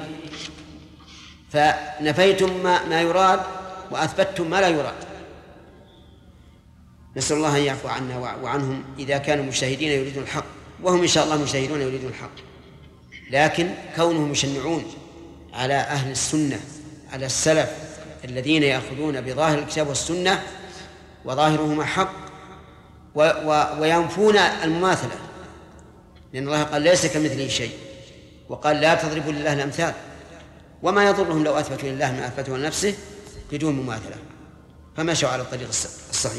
فنفيتم ما يراد وأثبتتم ما لا يراد. نسأل الله أن يعفو عنا وعنهم إذا كانوا مجتهدين يريدون الحق، وهم إن شاء الله مجتهدون يريدون الحق، لكن كونهم يشنعون على أهل السنة على السلف الذين يأخذون بظاهر الكتاب والسنة وظاهرهما حق و و وينفون المماثلة، لأن الله قال ليس كمثله شيء، وقال لا تضربوا لله الأمثال، وما يضرهم لو أثبتوا لله ما أثبته لنفسه بدون مماثلة، فمشوا على الطريق الصحيح.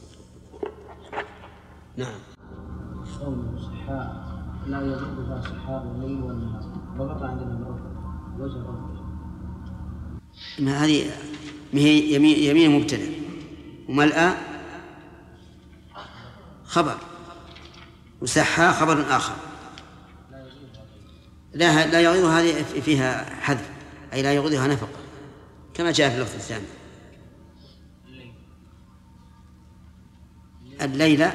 نعم. قوله صحاء لا يضرها صحاء الليل والنهار، ضبط عندنا مرة وجه ما هذه هي يمين, يمين مبتدأ وملأ خبر، وسحاء خبر آخر. لا لا يغيظ هذه فيها حذف، أي لا يغيظها نفقة كما جاء في اللفظ الثاني. الليلة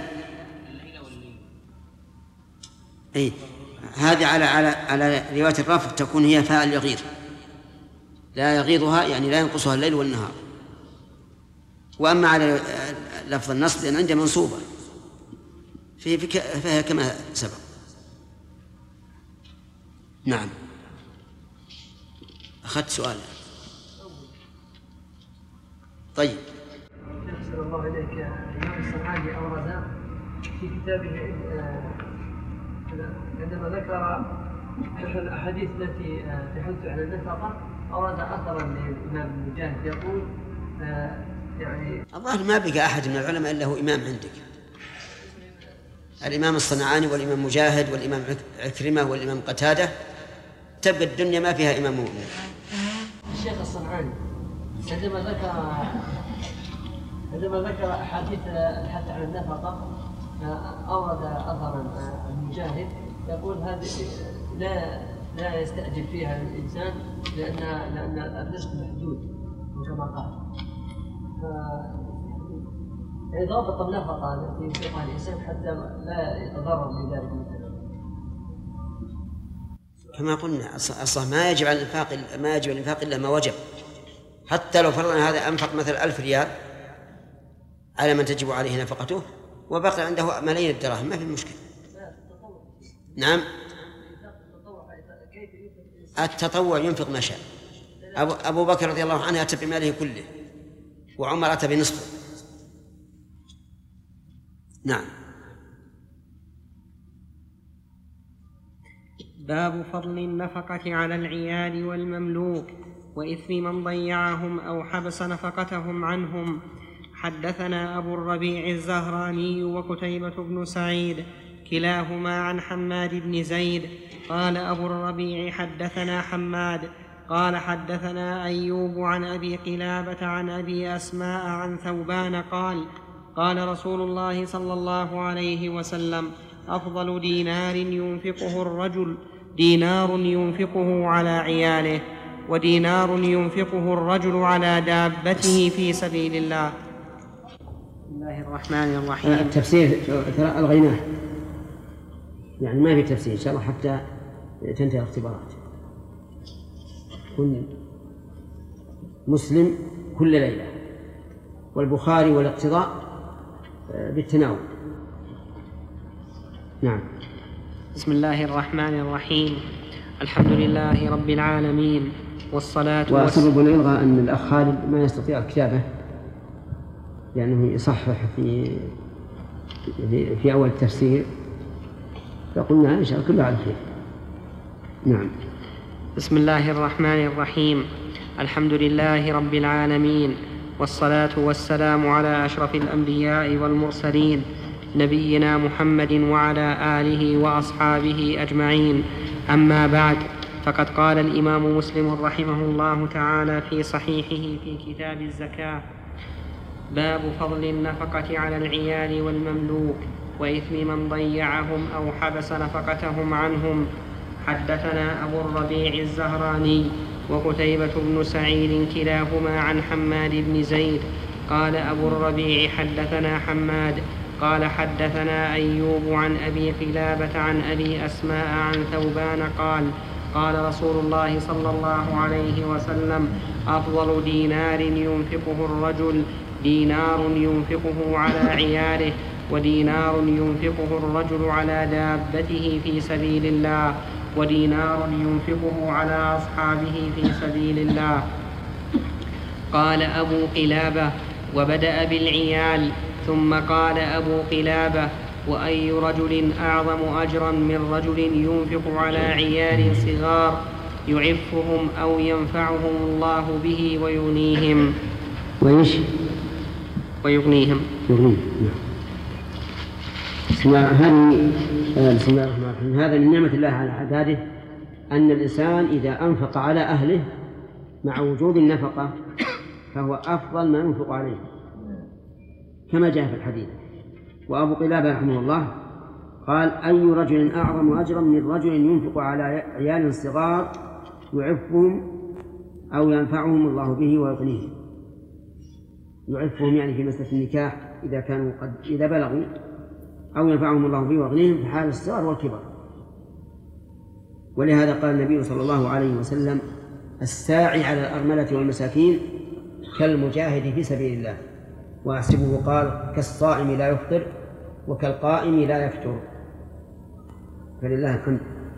أي هذه على على على رواية الرفع تكون هي فاء اليغيظ، لا يغيظها يعني لا ينقصها الليل والنهار. وأما على لفظ النصب لأن عندها منصوبة فهي كما سبق. نعم. أخذت سؤال. طيب. أحسن الله إليك. الإمام الصنعاني أورد في كتابه عندما ذكر الأحاديث التي تحث على النفقة أورد أثرا للإمام المجاهد يقول يعني الظاهر ما بقى أحد من العلماء إلا هو إمام عندك، الإمام الصنعاني والإمام مجاهد والإمام عكرمة والإمام قتادة، تبقى الدنيا ما فيها إمام مؤمن. الشيخ الصنعاني عندما ذكر عندما ذكر أحاديث الحث على النفقة أورد أثرا المجاهد يقول هذه لا لا يستأجل فيها الإنسان لأن لأن الرزق محدود كما قال. فإذا ضبط النفقة التي ينفقها الإنسان حتى لا يتضرر من ذلك مثلا. كما قلنا أصلا ما يجب على الإنفاق ما يجب الإنفاق إلا ما وجب، حتى لو فرضنا هذا أنفق مثلا ألف ريال على من تجب عليه نفقته وبقي عنده ملايين الدراهم ما في مشكلة. نعم التطوع ينفق ما شاء. أبو, أبو بكر رضي الله عنه أتى بماله كله وعمر أتى بنصفه. نعم. باب فضل النفقة على العيال والمملوك وإثم من ضيعهم أو حبس نفقتهم عنهم. حدثنا أبو الربيع الزهراني وقتيبة بن سعيد كلاهما عن حماد بن زيد قال أبو الربيع حدثنا حماد قال حدثنا أيوب عن أبي قلابة عن أبي أسماء عن ثوبان قال قال رسول الله صلى الله عليه وسلم أفضل دينار ينفقه الرجل دينار ينفقه على عياله ودينار ينفقه الرجل على دابته في سبيل الله. بسم الله الرحمن الرحيم. التفسير ترى ألغيناه يعني ما في تفسير إن شاء الله حتى تنتهي الاختبارات. كن مسلم كل ليلة والبخاري والاقتضاء بالتناول. نعم. بسم الله الرحمن الرحيم. الحمد لله رب العالمين والصلاة وسبب الإلغاء أن الأخ خالد ما يستطيع الكتابة لأنه يصحح في في, في أول التفسير فقلنا إن شاء الله كله على خير. نعم. بسم الله الرحمن الرحيم. الحمد لله رب العالمين والصلاة والسلام على أشرف الأنبياء والمرسلين نبينا محمد وعلى آله وأصحابه أجمعين. أما بعد فقد قال الإمام مسلم رحمه الله تعالى في صحيحه في كتاب الزكاة باب فضل النفقة على العيال والمملوك وإثم من ضيعهم أو حبس نفقتهم عنهم. حدثنا أبو الربيع الزهراني وقتيبة بن سعيد كلاهما عن حماد بن زيد قال أبو الربيع حدثنا حماد قال حدثنا أيوب عن أبي قلابة عن أبي أسماء عن ثوبان قال قال رسول الله صلى الله عليه وسلم أفضل دينار ينفقه الرجل دينار ينفقه على عياله ودينار ينفقه الرجل على دابته في سبيل الله ودينار ينفقه على أصحابه في سبيل الله. قال أبو قلابة وبدأ بالعيال ثم قال أبو قلابة وأي رجل أعظم أجرا من رجل ينفق على عيال صغار يعفهم أو ينفعهم الله به ويغنيهم ويش ويغنيهم يغنيهم. بسم الله هذه بسم الله الرحمن الرحيم. هذا من نعمة الله على عباده أن الإنسان إذا أنفق على أهله مع وجود النفقة فهو أفضل ما ينفق عليه كما جاء في الحديث. وأبو قلابة رحمه الله قال أي رجل أعظم أجرا من رجل ينفق على عيال صغار يعفهم أو ينفعهم الله به ويغنيهم. يعفهم يعني في مسألة النكاح إذا كانوا قد إذا بلغوا أو ينفعهم الله به ويغنيهم في حال الصغر والكبر. ولهذا قال النبي صلى الله عليه وسلم الساعي على الأرملة والمساكين كالمجاهد في سبيل الله. وأحسبه قال كالصائم لا يفطر وكالقائم لا يفتر. فلله الحمد.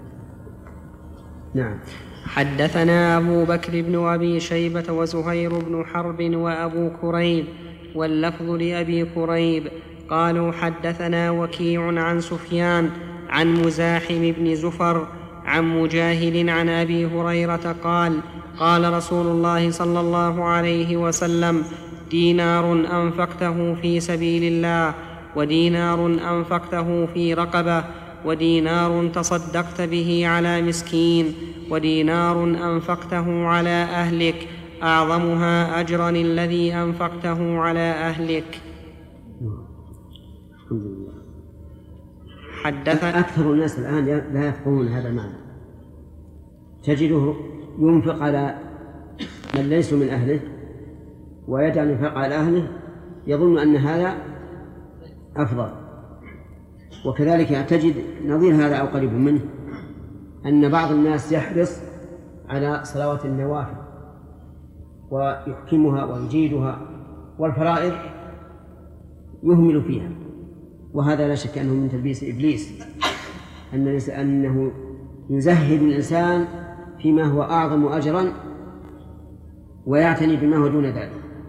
نعم. حدثنا أبو بكر بن أبي شيبة وزهير بن حرب وأبو كريب واللفظ لأبي كريب قالوا حدثنا وكيع عن سفيان عن مزاحم بن زفر عن مجاهد عن أبي هريرة قال قال رسول الله صلى الله عليه وسلم دينار أنفقته في سبيل الله ودينار أنفقته في رقبة ودينار تصدقت به على مسكين ودينار أنفقته على أهلك أعظمها أجرا الذي أنفقته على أهلك. حدثنا أكثر الناس الآن لا يفقهون هذا المعنى تجده ينفق على من ليسوا من أهله ويجعل الإنفاق على أهله، يظن أن هذا أفضل. وكذلك تجد نظير هذا أو قريب منه أن بعض الناس يحرص على صلوات النوافل ويحكمها ويجيدها، والفرائض يهمل فيها، وهذا لا شك أنه من تلبيس إبليس، أنه يزهد الإنسان فيما هو أعظم أجرا ويعتني بما هو دون ذلك.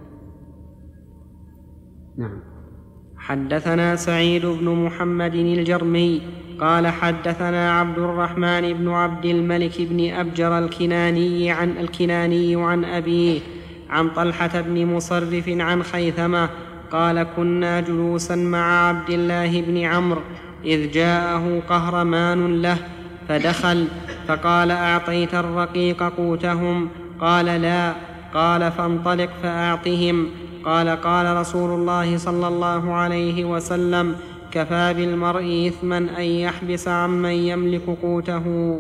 نعم. حدثنا سعيد بن محمد الجرمي قال حدثنا عبد الرحمن بن عبد الملك بن أبجر الكناني عن الكناني عن أبيه عن طلحة بن مصرف عن خيثمة قال كنا جلوسا مع عبد الله بن عمرو إذ جاءه قهرمان له فدخل فقال أعطيت الرقيق قوتهم؟ قال لا. قال فانطلق فأعطهم. قال قال رسول الله صلى الله عليه وسلم كفى بالمرء إثما أن يحبس عمن يملك قوته.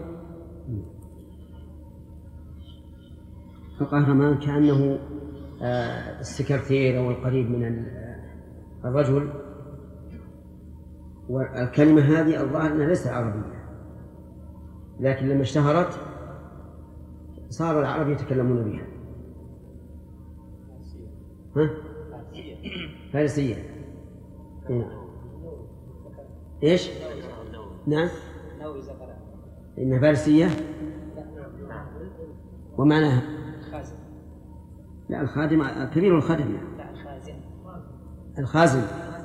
فقهرمان كأنه السكرتير أو القريب من الرجل، والكلمة هذه الظاهر أنها ليست عربية، لكن لما اشتهرت صار العرب يتكلمون بها. ها؟ فارسية. إيش؟ نعم. إنها فارسية. ومعناها لا الخادم كبير الخادم. لا الخازن. الخازن.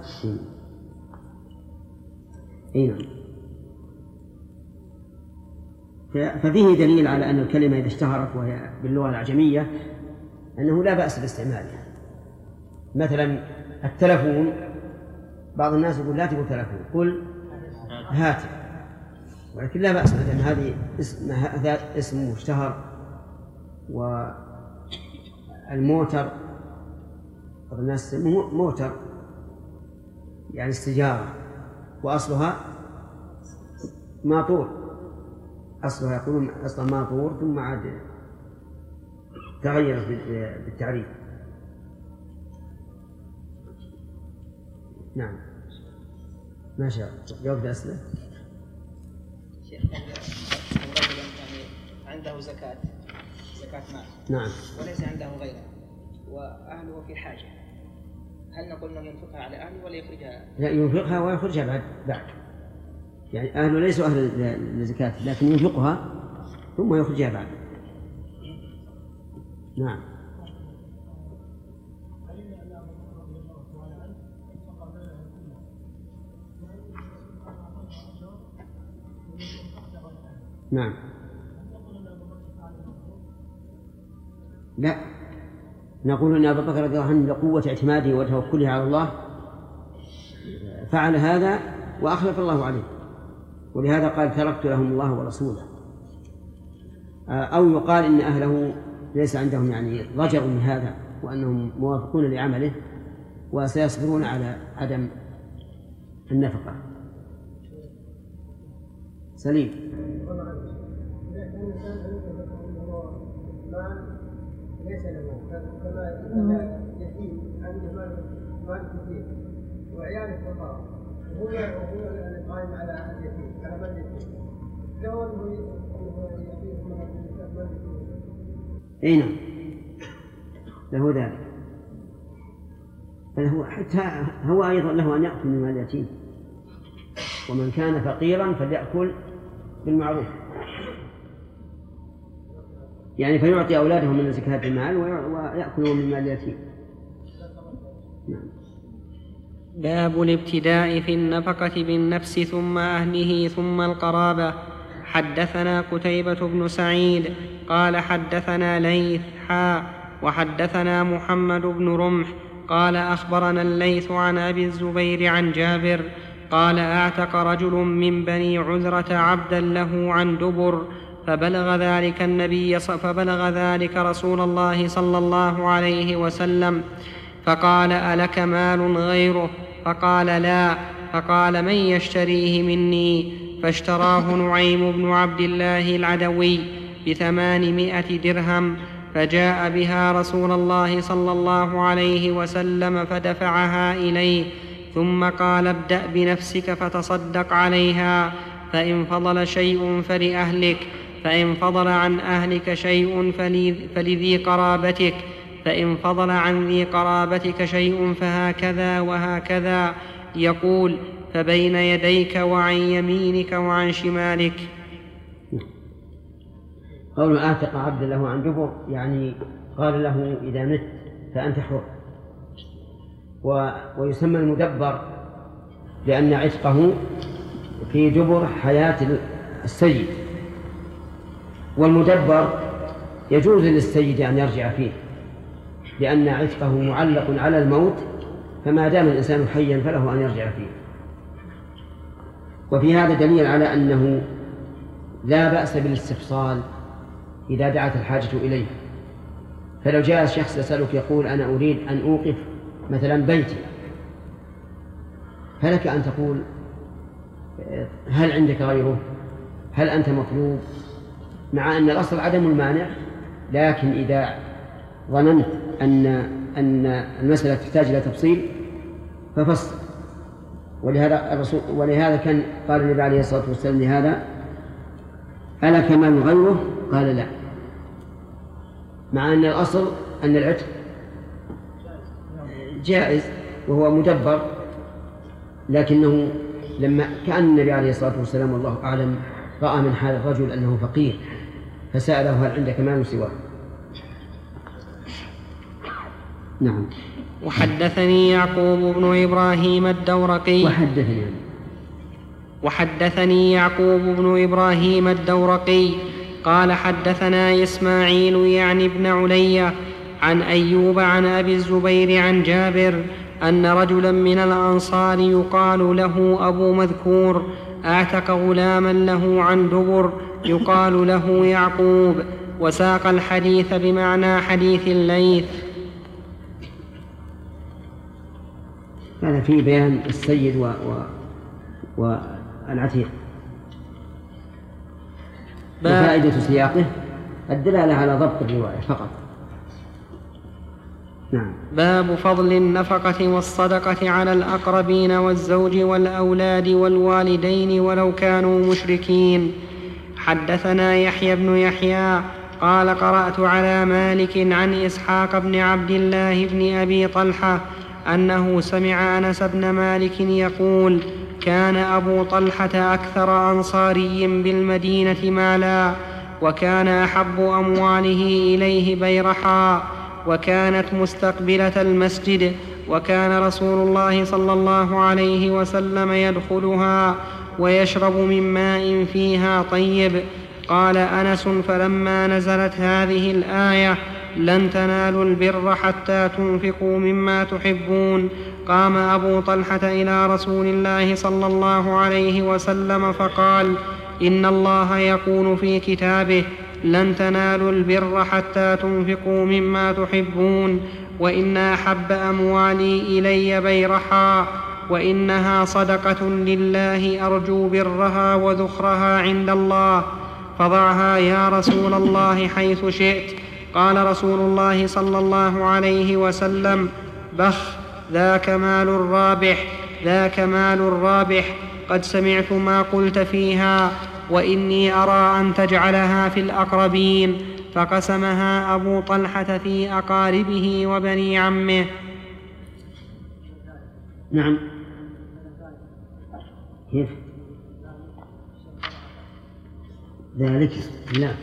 اي نعم. ففيه دليل على أن الكلمة إذا اشتهرت وهي باللغة الأعجمية أنه لا بأس باستعمالها. مثلا التلفون، بعض الناس يقول لا تقول تلفون، قل هاتف، ولكن لا بأس، لأن هذه اسم هذا اسم مشتهر. والموتر بعض الناس موتر يعني السجارة، وأصلها ماطور، أصلها يقولون أصلا ماطور ثم عاد تغير بالتعريف. نعم. ما شاء الله. جاوب أسئلة. شيخ رجل يعني عنده زكاة زكاة مال. نعم. وليس عنده غيره وأهله في حاجة، هل نقول أنه ينفقها على أهله ولا يخرجها؟ لا، ينفقها ويخرجها بعد بعد يعني أهله ليسوا أهل للزكاة، لكن ينفقها ثم يخرجها بعد. نعم. نعم. لا، نقول أن أبا بكر رضي الله عنه لقوة اعتماده وتوكله على الله فعل هذا وأخلف الله عليه، ولهذا قال تركت لهم الله ورسوله. أو يقال إن أهله ليس عندهم يعني ضجر من هذا، وأنهم موافقون لعمله وسيصبرون على عدم النفقة. سليم. ليس له كما يتيم عنده مال كثير وعياله فقراء، وهو هو القائم على اليتيم على مال اليتيم، لو انه يعطيه مال اي نعم له ذلك، بل هو حتى هو ايضا له ان ياكل من مال اليتيم، ومن كان فقيرا فليأكل بالمعروف، يعني فيعطي أولاده من زكاة المال ويأكلون من مال اليتيم. نعم. باب الابتداء في النفقة بالنفس ثم أهله ثم القرابة. حدثنا قتيبة بن سعيد قال حدثنا ليث حا وحدثنا محمد بن رمح قال أخبرنا الليث عن أبي الزبير عن جابر قال أعتق رجل من بني عذرة عبدا له عن دبر، فبلغ ذلك النبي فبلغ ذلك رسول الله صلى الله عليه وسلم، فقال ألك مال غيره؟ فقال لا. فقال من يشتريه مني؟ فاشتراه نعيم بن عبد الله العدوي. بثمانمائة درهم، فجاء بها رسول الله صلى الله عليه وسلم فدفعها إليه، ثم قال: ابدأ بنفسك فتصدق عليها، فإن فضل شيء فلأهلك، فإن فضل عن أهلك شيء فلذي قرابتك، فإن فضل عن ذي قرابتك شيء فهكذا وهكذا، يقول: فبين يديك وعن يمينك وعن شمالك. قول آتق عبد له عن جبر، يعني قال له: إذا مت فأنت حر. و... ويسمى المدبر لأن عتقه في جبر حياة السيد، والمدبر يجوز للسيد أن يرجع فيه لأن عتقه معلق على الموت، فما دام الإنسان حيا فله أن يرجع فيه. وفي هذا دليل على أنه لا بأس بالاستفصال إذا دعت الحاجة إليه. فلو جاء شخص يسألك يقول: أنا أريد أن أوقف مثلا بيتي، فلك أن تقول: هل عندك غيره؟ هل أنت مطلوب؟ مع أن الأصل عدم المانع، لكن إذا ظننت أن أن المسألة تحتاج إلى تفصيل ففصل. ولهذا الرسول ولهذا كان قال النبي عليه الصلاة والسلام لهذا: ألا كمال غيره؟ قال: لا. مع أن الأصل أن العتق جائز وهو مدبر، لكنه لما كان النبي عليه الصلاة والسلام والله أعلم رأى من حال الرجل أنه فقير فسأله: هل عندك مال سواه؟ نعم. وحدثني يعقوب بن إبراهيم الدورقي وحدثني وحدثني يعقوب بن إبراهيم الدورقي قال: حدثنا إسماعيل يعني ابن علية عن أيوب عن أبي الزبير عن جابر أن رجلا من الأنصار يقال له أبو مذكور أعتق غلاما له عن دبر يقال له يعقوب، وساق الحديث بمعنى حديث الليث. هذا في بيان السيد و... و... والعتيق. وفائدة سياقه الدلالة على ضبط الرواية فقط. نعم. باب فضل النفقة والصدقة على الأقربين والزوج والأولاد والوالدين ولو كانوا مشركين. حدثنا يحيى بن يحيى قال: قرأت على مالك عن إسحاق بن عبد الله بن أبي طلحة أنه سمع أنس بن مالك يقول: كان أبو طلحة أكثر أنصاري بالمدينة مالا، وكان أحب أمواله إليه بيرحاء، وكانت مستقبلة المسجد، وكان رسول الله صلى الله عليه وسلم يدخلها ويشرب من ماء فيها طيب. قال أنس: فلما نزلت هذه الآية: لن تنالوا البر حتى تنفقوا مما تحبون، قام أبو طلحة إلى رسول الله صلى الله عليه وسلم فقال: إن الله يقول في كتابه: لن تنالوا البر حتى تنفقوا مما تحبون، وإن أحب أموالي إلي بيرحاء، وإنها صدقة لله أرجو برها وذخرها عند الله، فضعها يا رسول الله حيث شئت. قال رسول الله صلى الله عليه وسلم: بخ، ذاك مال الرابح، ذاك مال الرابح، قد سمعت ما قلت فيها، وإني أرى أن تجعلها في الأقربين. فقسمها أبو طلحة في أقاربه وبني عمه. نعم. كيف ذلك؟ لا،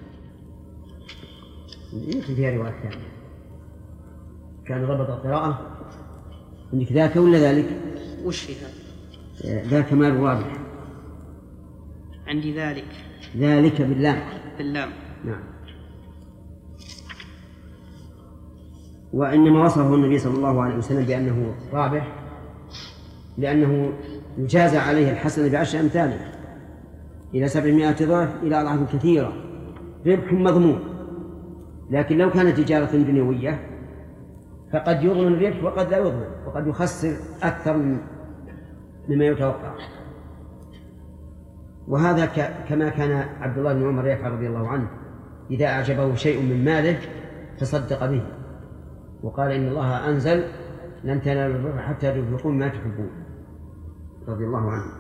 يمكن فيها رواية ثانية. كان ربط القراءة عندك ذاك ولا ذلك؟ وش فيها؟ ذاك مال الرابح. عندي ذلك. ذلك باللام. باللام. نعم. وإنما وصفه النبي صلى الله عليه وسلم بأنه رابح لأنه يجازى عليه الحسنة بعشر أمثاله إلى سبعمائة ضعف إلى أضعاف كثيرة، ربح مضمون. لكن لو كانت تجارة دنيوية فقد يضمن الربح وقد لا يضمن، وقد يخسر أكثر مما يتوقع. وهذا كما كان عبد الله بن عمر يفعل رضي الله عنه إذا أعجبه شيء من ماله تصدق به، وقال إن الله أنزل لن تنالوا البر حتى تنفقوا ما تحبون، رضي الله عنه.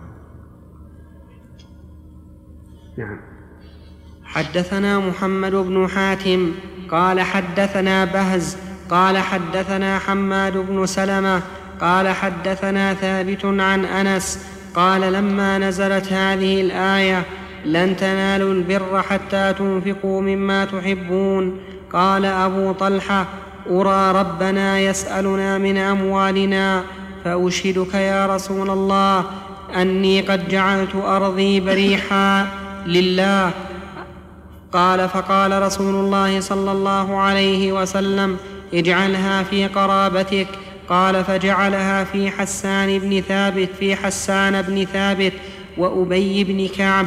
نعم. حدثنا محمد بن حاتم قال حدثنا بهز قال حدثنا حماد بن سلمة قال حدثنا ثابت عن أنس قال لما نزلت هذه الآية لن تنالوا البر حتى تنفقوا مما تحبون، قال أبو طلحة أرى ربنا يسألنا من أموالنا فأشهدك يا رسول الله أني قد جعلت أرضي بريحا لله. قال فقال رسول الله صلى الله عليه وسلم اجعلها في قرابتك. قال فجعلها في حسان بن ثابت في حسان بن ثابت وأبي بن كعب.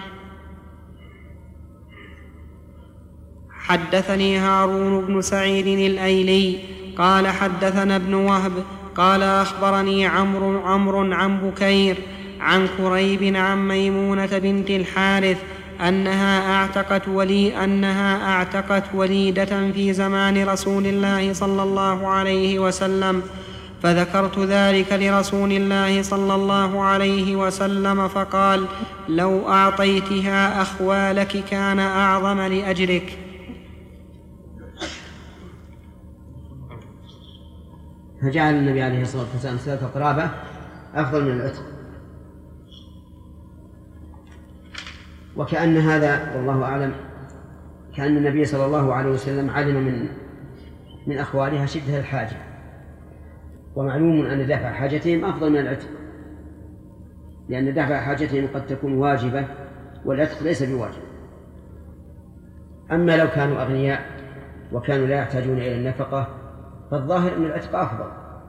حدثني هارون بن سعيد الأيلي قال حدثنا ابن وهب قال أخبرني عمرو عمرو عن بكير عن كريب عن ميمونة بنت الحارث أنها أعتقت ولي أنها أعتقت وليدة في زمان رسول الله صلى الله عليه وسلم، فذكرت ذلك لرسول الله صلى الله عليه وسلم فقال لو أعطيتها أخوالك كان أعظم لأجرك. فجعل النبي عليه الصلاة والسلام صلة القرابة أفضل من العتق، وكأن هذا والله أعلم كأن النبي صلى الله عليه وسلم علم من من أخوالها شدة الحاجة، ومعلوم أن دفع حاجتهم أفضل من العتق، لأن دفع حاجتهم قد تكون واجبة والعتق ليس بواجب. أما لو كانوا أغنياء وكانوا لا يحتاجون إلى النفقة فالظاهر أن العتق أفضل.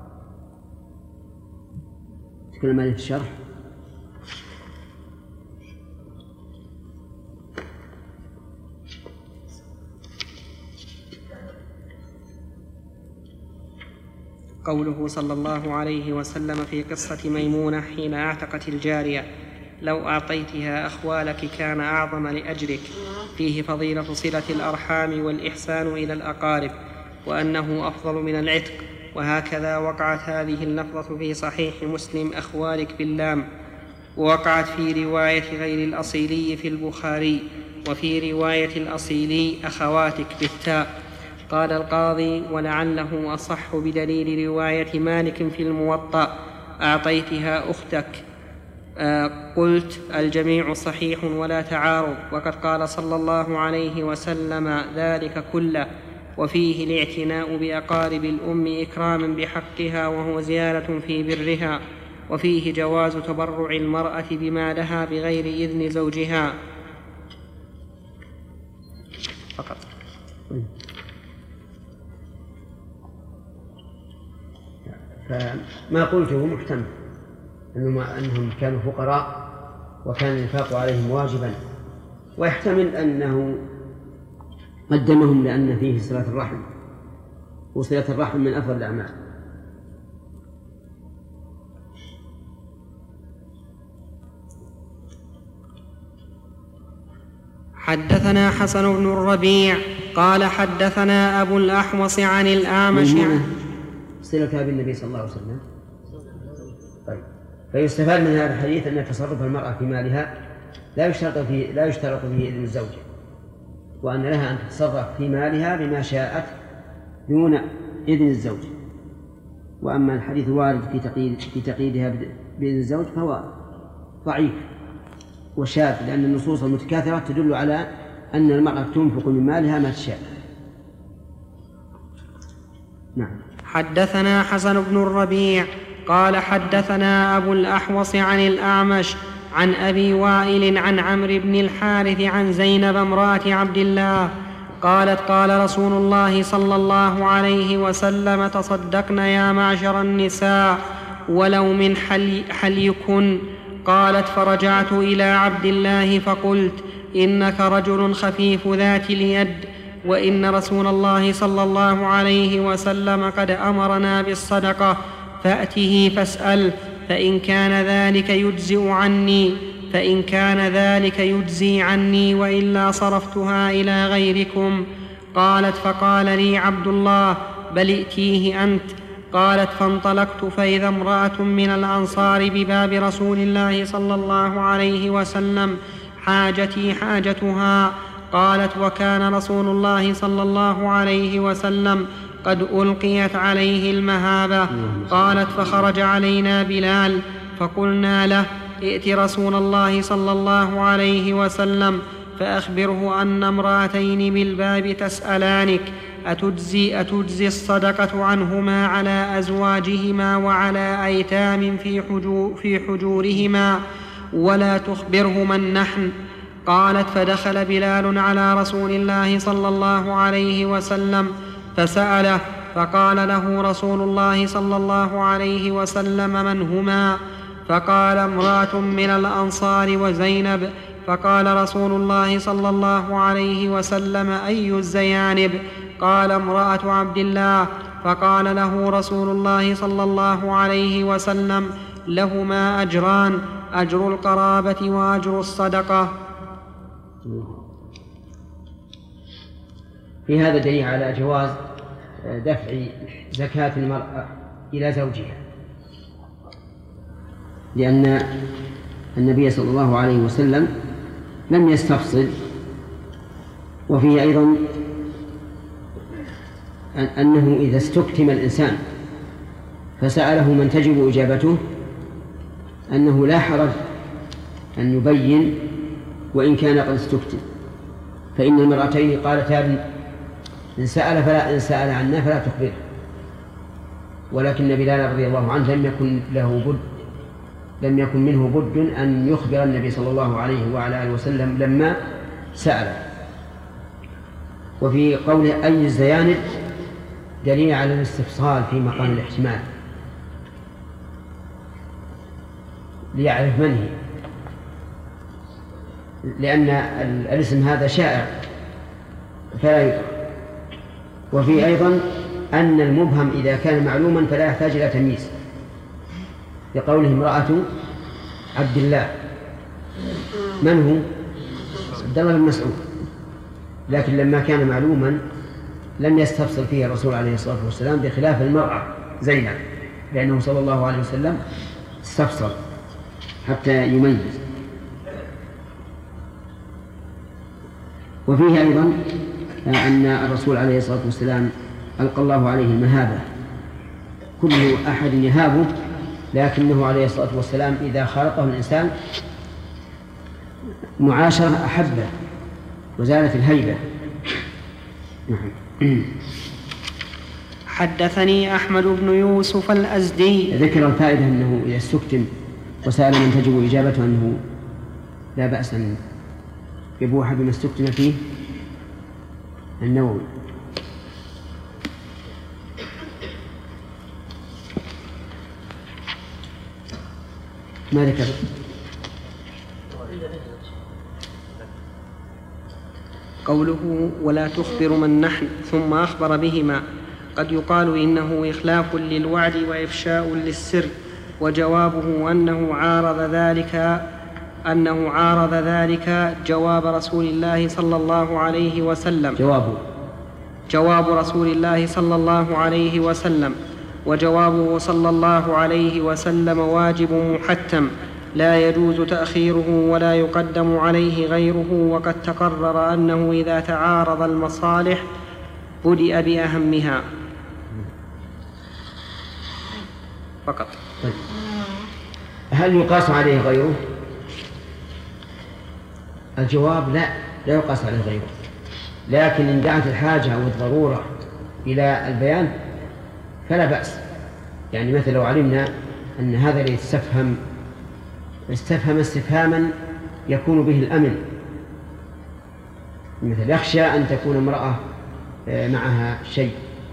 تكلم عليه في الشرح. قوله صلى الله عليه وسلم في قصة ميمونة حين أعتقت الجارية لو أعطيتها أخوالك كان أعظم لأجرك، فيه فضيلة صلة الأرحام والإحسان إلى الأقارب، وأنه أفضل من العتق. وهكذا وقعت هذه اللفظة في صحيح مسلم أخوالك باللام، ووقعت في رواية غير الأصيلي في البخاري، وفي رواية الأصيلي أخواتك بالتاء. قال القاضي ولعله أصح بدليل رواية مالك في الموطأ أعطيتها أختك. آه قلت الجميع صحيح ولا تعارض، وقد قال صلى الله عليه وسلم ذلك كله، وفيه الاعتناء بأقارب الأم إكراما بحقها وهو زيادة في برها، وفيه جواز تبرع المرأة بما لها بغير إذن زوجها فقط. فما قلته محتمل أنهم كانوا فقراء وكان الإنفاق عليهم واجبا، ويحتمل أنه قدمهم لأن فيه صلة الرحم، وصلة الرحم من أفضل الأعمال. حدثنا حسن بن الربيع قال حدثنا أبو الأحوص عن الأعمش صلتها بالنبي صلى الله عليه وسلم. طيب، فيستفاد من هذا الحديث أن تصرف المرأة في مالها لا يشترط فيه لا يشترط فيه إذن الزوج، وأن لها أن تتصرف في مالها بما شاءت دون إذن الزوج. وأما الحديث الوارد في تقييد في تقييدها بإذن الزوج فهو ضعيف وشاذ، لأن النصوص المتكاثرة تدل على أن المرأة تنفق من مالها ما تشاء. نعم. حدثنا حسن بن الربيع قال حدثنا أبو الأحوص عن الأعمش عن أبي وائل عن عمرو بن الحارث عن زينب امرأة عبد الله قالت قال رسول الله صلى الله عليه وسلم تصدقن يا معشر النساء ولو من حلي حليكن. قالت فرجعت إلى عبد الله فقلت إنك رجل خفيف ذات اليد، وإن رسول الله صلى الله عليه وسلم قد أمرنا بالصدقة، فأته فاسأل، فإن كان ذلك يجزئ عني فإن كان ذلك يجزي عني وإلا صرفتها إلى غيركم. قالت فقال لي عبد الله بل ائتيه أنت. قالت فانطلقت فإذا امرأة من الأنصار بباب رسول الله صلى الله عليه وسلم حاجتي حاجتها. قالت وكان رسول الله صلى الله عليه وسلم قد ألقيت عليه المهابة. قالت فخرج علينا بلال فقلنا له ائت رسول الله صلى الله عليه وسلم فأخبره أن امرأتين بالباب تسألانك أتجزي, أتجزي الصدقة عنهما على أزواجهما وعلى أيتام في, حجور في حجورهما ولا تخبره من نحن. قالت فدخل بلال على رسول الله صلى الله عليه وسلم فسأله فقال له رسول الله صلى الله عليه وسلم من هما؟ فقال امرأة من الأنصار وزينب. فقال رسول الله صلى الله عليه وسلم أي الزيانب؟ قال امرأة عبد الله. فقال له رسول الله صلى الله عليه وسلم لهما أجران أجر القرابة وأجر الصدقة. في هذا دليل على جواز دفع زكاة المرأة إلى زوجها، لأن النبي صلى الله عليه وسلم لم يستفصل. وفيه أيضا أنه إذا استكتم الإنسان فسأله من تجب إجابته أنه لا حرج أن يبين وإن كان قد استكتم، فإن المرأتين قالتا إن سأل فلا إن سأل عنا فلا تخبره. ولكن بلال رضي الله عنه لم يكن له بد لم يكن منه بد أن يخبر النبي صلى الله عليه وعلى آله وسلم لما سأل. وفي قوله أي الزيانب دليل على الاستفصال في مقام الاحتمال ليعرف من هي، لأن الاسم هذا شائع فلا يدرك. وفي أيضا أن المبهم إذا كان معلوما فلا يحتاج إلى تمييز، لقوله امرأة عبد الله من هو؟ عبد الله بن مسعود. لكن لما كان معلوما لم يستفصل فيه الرسول عليه الصلاة والسلام، بخلاف المرأة زينب، لأنه صلى الله عليه وسلم استفصل حتى يميز. وفيه أيضا أن الرسول عليه الصلاة والسلام ألقى الله عليه المهابة، كل أحد يهابه، لكنه عليه الصلاة والسلام إذا خالطه الإنسان معاشرة أحبه وزالت الهيبة. حدثني أحمد بن يوسف الأزدي. ذكر الفائدة أنه إذا استكتم وسأل من تجب إجابته أنه لا بأس أن يبوح بما استكتم فيه النووي. ما ذكر؟ قوله ولا تخبر من نحن ثم أخبر بهما، قد يقال إنه إخلاف للوعد وإفشاء للسر، وجوابه أنه عارض ذلك أنه عارض ذلك جواب رسول الله صلى الله عليه وسلم جوابه جواب رسول الله صلى الله عليه وسلم وجوابه صلى الله عليه وسلم واجب محتم لا يجوز تأخيره ولا يقدم عليه غيره. وقد تقرر أنه إذا تعارض المصالح بدأ بأهمها فقط. هل يقاس عليه غيره؟ الجواب لا، لا يقاس عليه غيره، لكن إن دعت الحاجة أو الضرورة إلى البيان فلا بأس. يعني مثل لو علمنا أن هذا اللي يستفهم استفهم استفهاما يكون به الأمن، مثل يخشى أن تكون امرأة معها شيء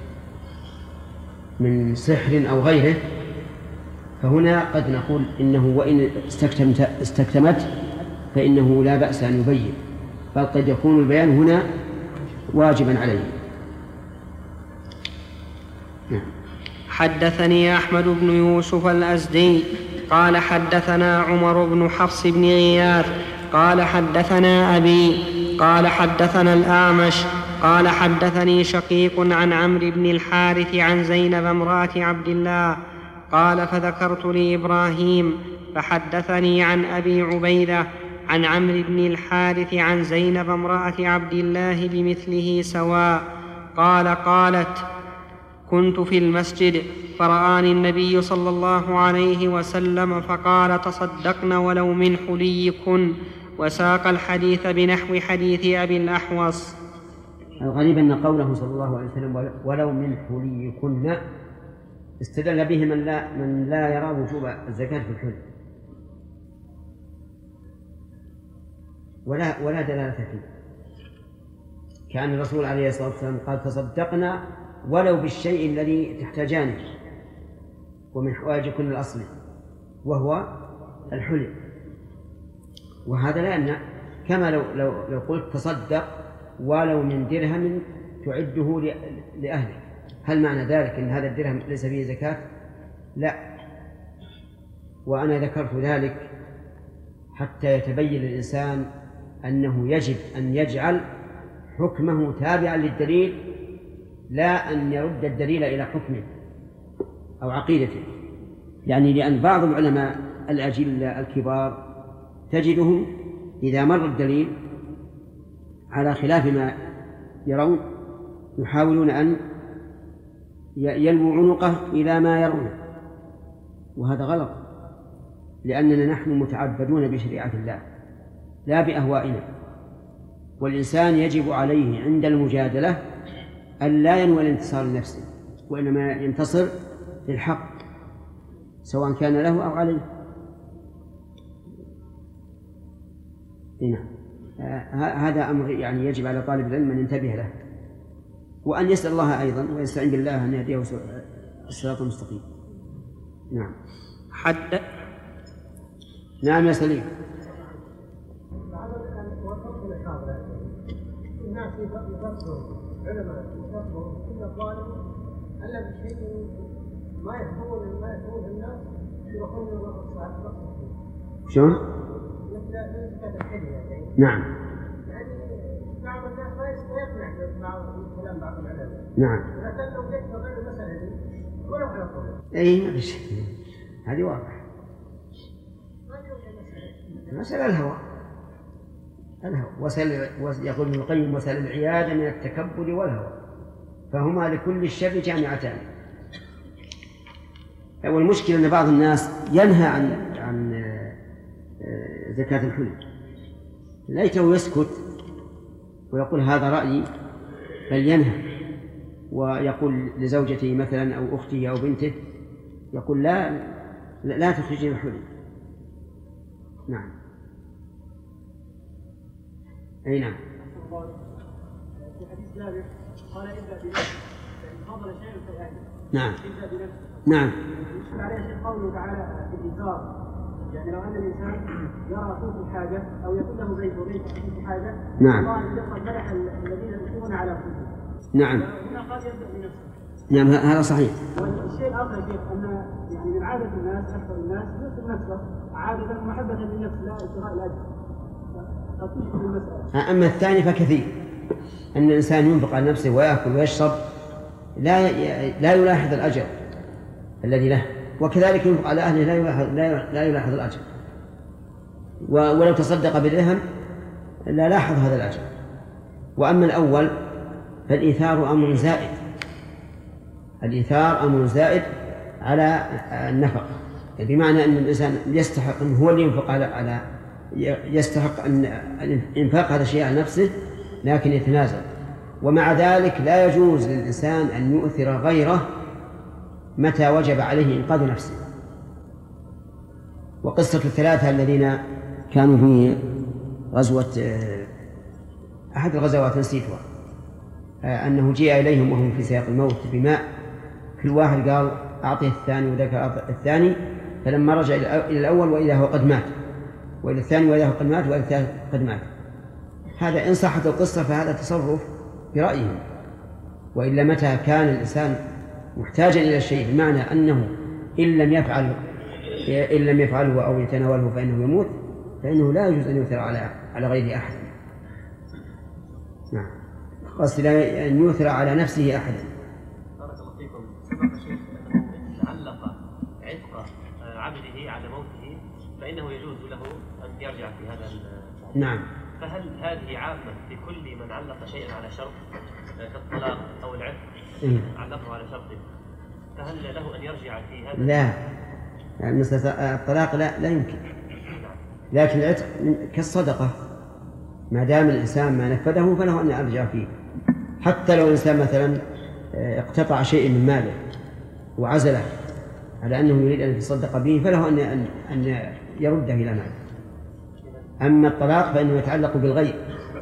من سحر أو غيره، فهنا قد نقول إنه وإن استكتمت استكتمت فإنه لا بأس أن يبين، بل قد يكون البيان هنا واجبا عليه. حدثني أحمد بن يوسف الأزدي قال حدثنا عمر بن حفص بن غياث قال حدثنا أبي قال حدثنا الأعمش قال حدثني شقيق عن عمرو بن الحارث عن زينب امرأة عبد الله قال فذكرت لإبراهيم فحدثني عن أبي عبيدة عن عمرو بن الحارث عن زينب امرأة عبد الله بمثله سواء قال قالت كنت في المسجد فرآني النبي صلى الله عليه وسلم فقال تصدقن ولو من حليكن وساق الحديث بنحو حديث أبي الأحوص. الغريب أن قوله صلى الله عليه وسلم ولو من حليكن استدل به من لا, من لا يرى وجوب الزكاة في الحلي ولا, ولا دلالة فيه، كأن الرسول عليه الصلاة والسلام قال تصدقنا ولو بالشيء الذي تحتاجانه ومن حوائجكن الأصلي وهو الحلي، وهذا لا يمنع كما لو, لو, لو قلت تصدق ولو من درهم تعده لأهلك، هل معنى ذلك أن هذا الدرهم ليس فيه زكاة؟ لا، وأنا ذكرت ذلك حتى يتبين للإنسان أنه يجب أن يجعل حكمه تابعا للدليل لا أن يرد الدليل إلى حكمه أو عقيدته، يعني لأن بعض العلماء الأجلة الكبار تجدهم إذا مر الدليل على خلاف ما يرون يحاولون أن يلووا عنقه إلى ما يرونه، وهذا غلط، لأننا نحن متعبدون بشريعة الله لا بأهوائنا، والإنسان يجب عليه عند المجادلة أن لا ينوي الانتصار لنفسه وإنما ينتصر للحق سواء كان له أو عليه. هنا هذا أمر يعني يجب على طالب العلم أن ينتبه له وأن يسأل الله أيضا ويستعين بالله أن يهديه الصراط المستقيم. نعم. حد نعم يا سليم. الناس يفكرون علماء يفكرون كل الظالم ألا بشيء ما يفهمون ما يفهمون الناس يروحون للصلاة. شلون؟ نعم. يعني بعض الناس ما يقنع بعض الكلام بعض العلماء. نعم. لكن لو جيت تغير المسألة دي ولو على طول. أي ما فيش، هذه واضح. مسألة الهوى. الهوى وسل يقول ابن القيم وسل العيادة من التكبر والهوى فهما لكل الشر جامعتان. والمشكلة أن بعض الناس ينهى عن عن زكاة الحلي، ليته يسكت ويقول هذا رأيي، بل ينهى ويقول لزوجته مثلا أو أخته أو بنته يقول لا لا تخرجين الحلي. نعم. أي نعم. في حديث جابر قال ابدأ بنفسك فضل شيء فيأتي. نعم. ابدأ بنفسك. نعم. يشكل عليه شيء قوله تعالى في الإيثار، يعني لو أن الإنسان يرى أخوه في حاجة أو يكون له بيت وبيت في حاجة. نعم. الله قد مدح الذين يؤثرون على أنفسهم. نعم. هنا قال يبدأ بنفسه. نعم هذا صحيح. والشيء الآخر يا شيخ أن يعني من عادة الناس أكثر الناس يؤثر نفسه عادة محبة للنفس لا ابتغاء الأجر. أما الثاني فكثير، أن الإنسان ينفق على نفسه ويأكل ويشرب لا لا يلاحظ الأجر الذي له، وكذلك ينفق على أهله لا يلاحظ لا يلاحظ الأجر، ولو تصدق بدرهم لا لاحظ هذا الأجر. وأما الأول فالإيثار أمر زائد، الإيثار أمر زائد على النفق، بمعنى أن الإنسان يستحق أن هو اللي ينفق على على يستحق أن إنفاق هذا الشيء على نفسه لكن يتنازل، ومع ذلك لا يجوز للإنسان أن يؤثر غيره متى وجب عليه إنقاذ نفسه. وقصة الثلاثة الذين كانوا في غزوة أحد الغزوات نسيتها أنه جاء إليهم وهم في سياق الموت بماء، كل واحد قال أعطيه الثاني وذاك الثاني، فلما رجع إلى الأول وإذا هو قد مات، وإلى الثاني وإذا هو قد مات، وإلى الثالث قد مات. هذا إن صحت القصة فهذا تصرف برأيهم، وإلا متى كان الإنسان محتاجا إلى الشيء، بمعنى أنه إن لم يفعل إن لم يفعله أو يتناوله فإنه يموت، فإنه لا يجوز أن يؤثر على على غير أحد. نعم، قصد أن يؤثر على نفسه أحدا. بارك الله فيكم. سبق شيخ أنه إن علق عتق عبده على موته فإنه يجوز له أن يرجع في هذا. نعم. فهل هذه عامة في كل من علق شيئا على شرط كالطلاق أو العتق؟ إيه؟ علقه على شرط، فهل له أن يرجع في هذا؟ لا، يعني مثل الطلاق لا لا يمكن، لكن العتق كالصدقة، ما دام الإنسان ما نفذه فله أن يرجع فيه. حتى لو الإنسان مثلا اقتطع شيء من ماله وعزله على أنه يريد أن يتصدق به فله أن أن يرده إلى ماله. أما الطلاق فإنه يتعلق بالغير.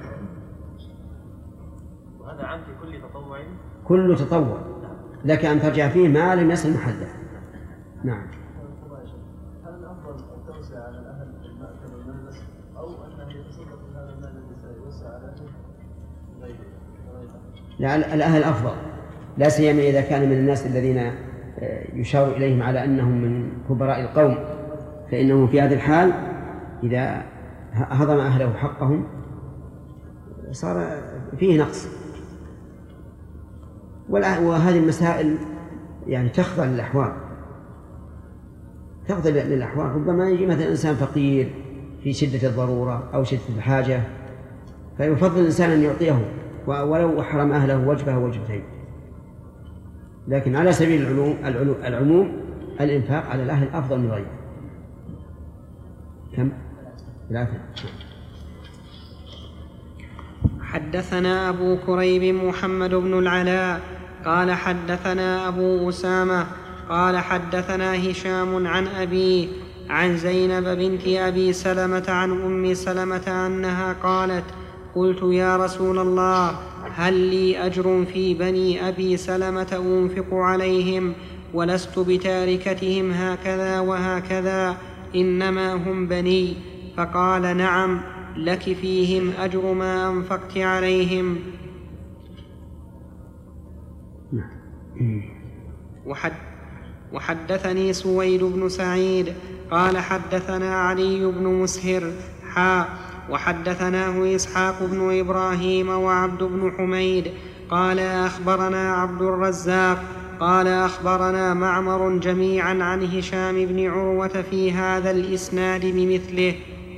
وهذا عام في كل تطوع؟ كل تطوع لك أن ترجع فيه ما لم يصل محله. نعم. هل الأفضل أن توسع على الأهل المأكل والملبس أو أنه يتصدق بهذا المال الذي سيوسع على غيره؟ لا، الأهل أفضل، لا سيما إذا كان من الناس الذين يشار إليهم على أنهم من كبراء القوم، فإنه في هذه الحال إذا هضم أهله حقهم صار فيه نقص. وهذه المسائل يعني تخضع للأحوال، تخضع للأحوال. ربما يجي مثلا إنسان فقير في شدة الضرورة أو شدة الحاجة فيفضل الإنسان أن يعطيه ولو حرم أهله وجبه وجبتين. لكن على سبيل العلوم العموم الإنفاق على الأهل أفضل من غيره. كم؟ ثلاثة. حدثنا أبو كريب محمد بن العلاء قال حدثنا أبو أسامة قال حدثنا هشام عن أبيه عن زينب بنت أبي سلمة عن أم سلمة أنها قالت: قلت يا رسول الله هل لي أجر في بني أبي سلمة أنفق عليهم ولست بتاركتهم هكذا وهكذا إنما هم بني؟ فقال: نعم، لك فيهم أجر ما أنفقت عليهم. وحد وحدثني سويد بن سعيد قال حدثنا علي بن مسهر حا وحدثناه إسحاق بن إبراهيم وعبد بن حميد قال أخبرنا عبد الرزاق قال أخبرنا معمر جميعا عن هشام بن عروة في هذا الإسناد بمثله.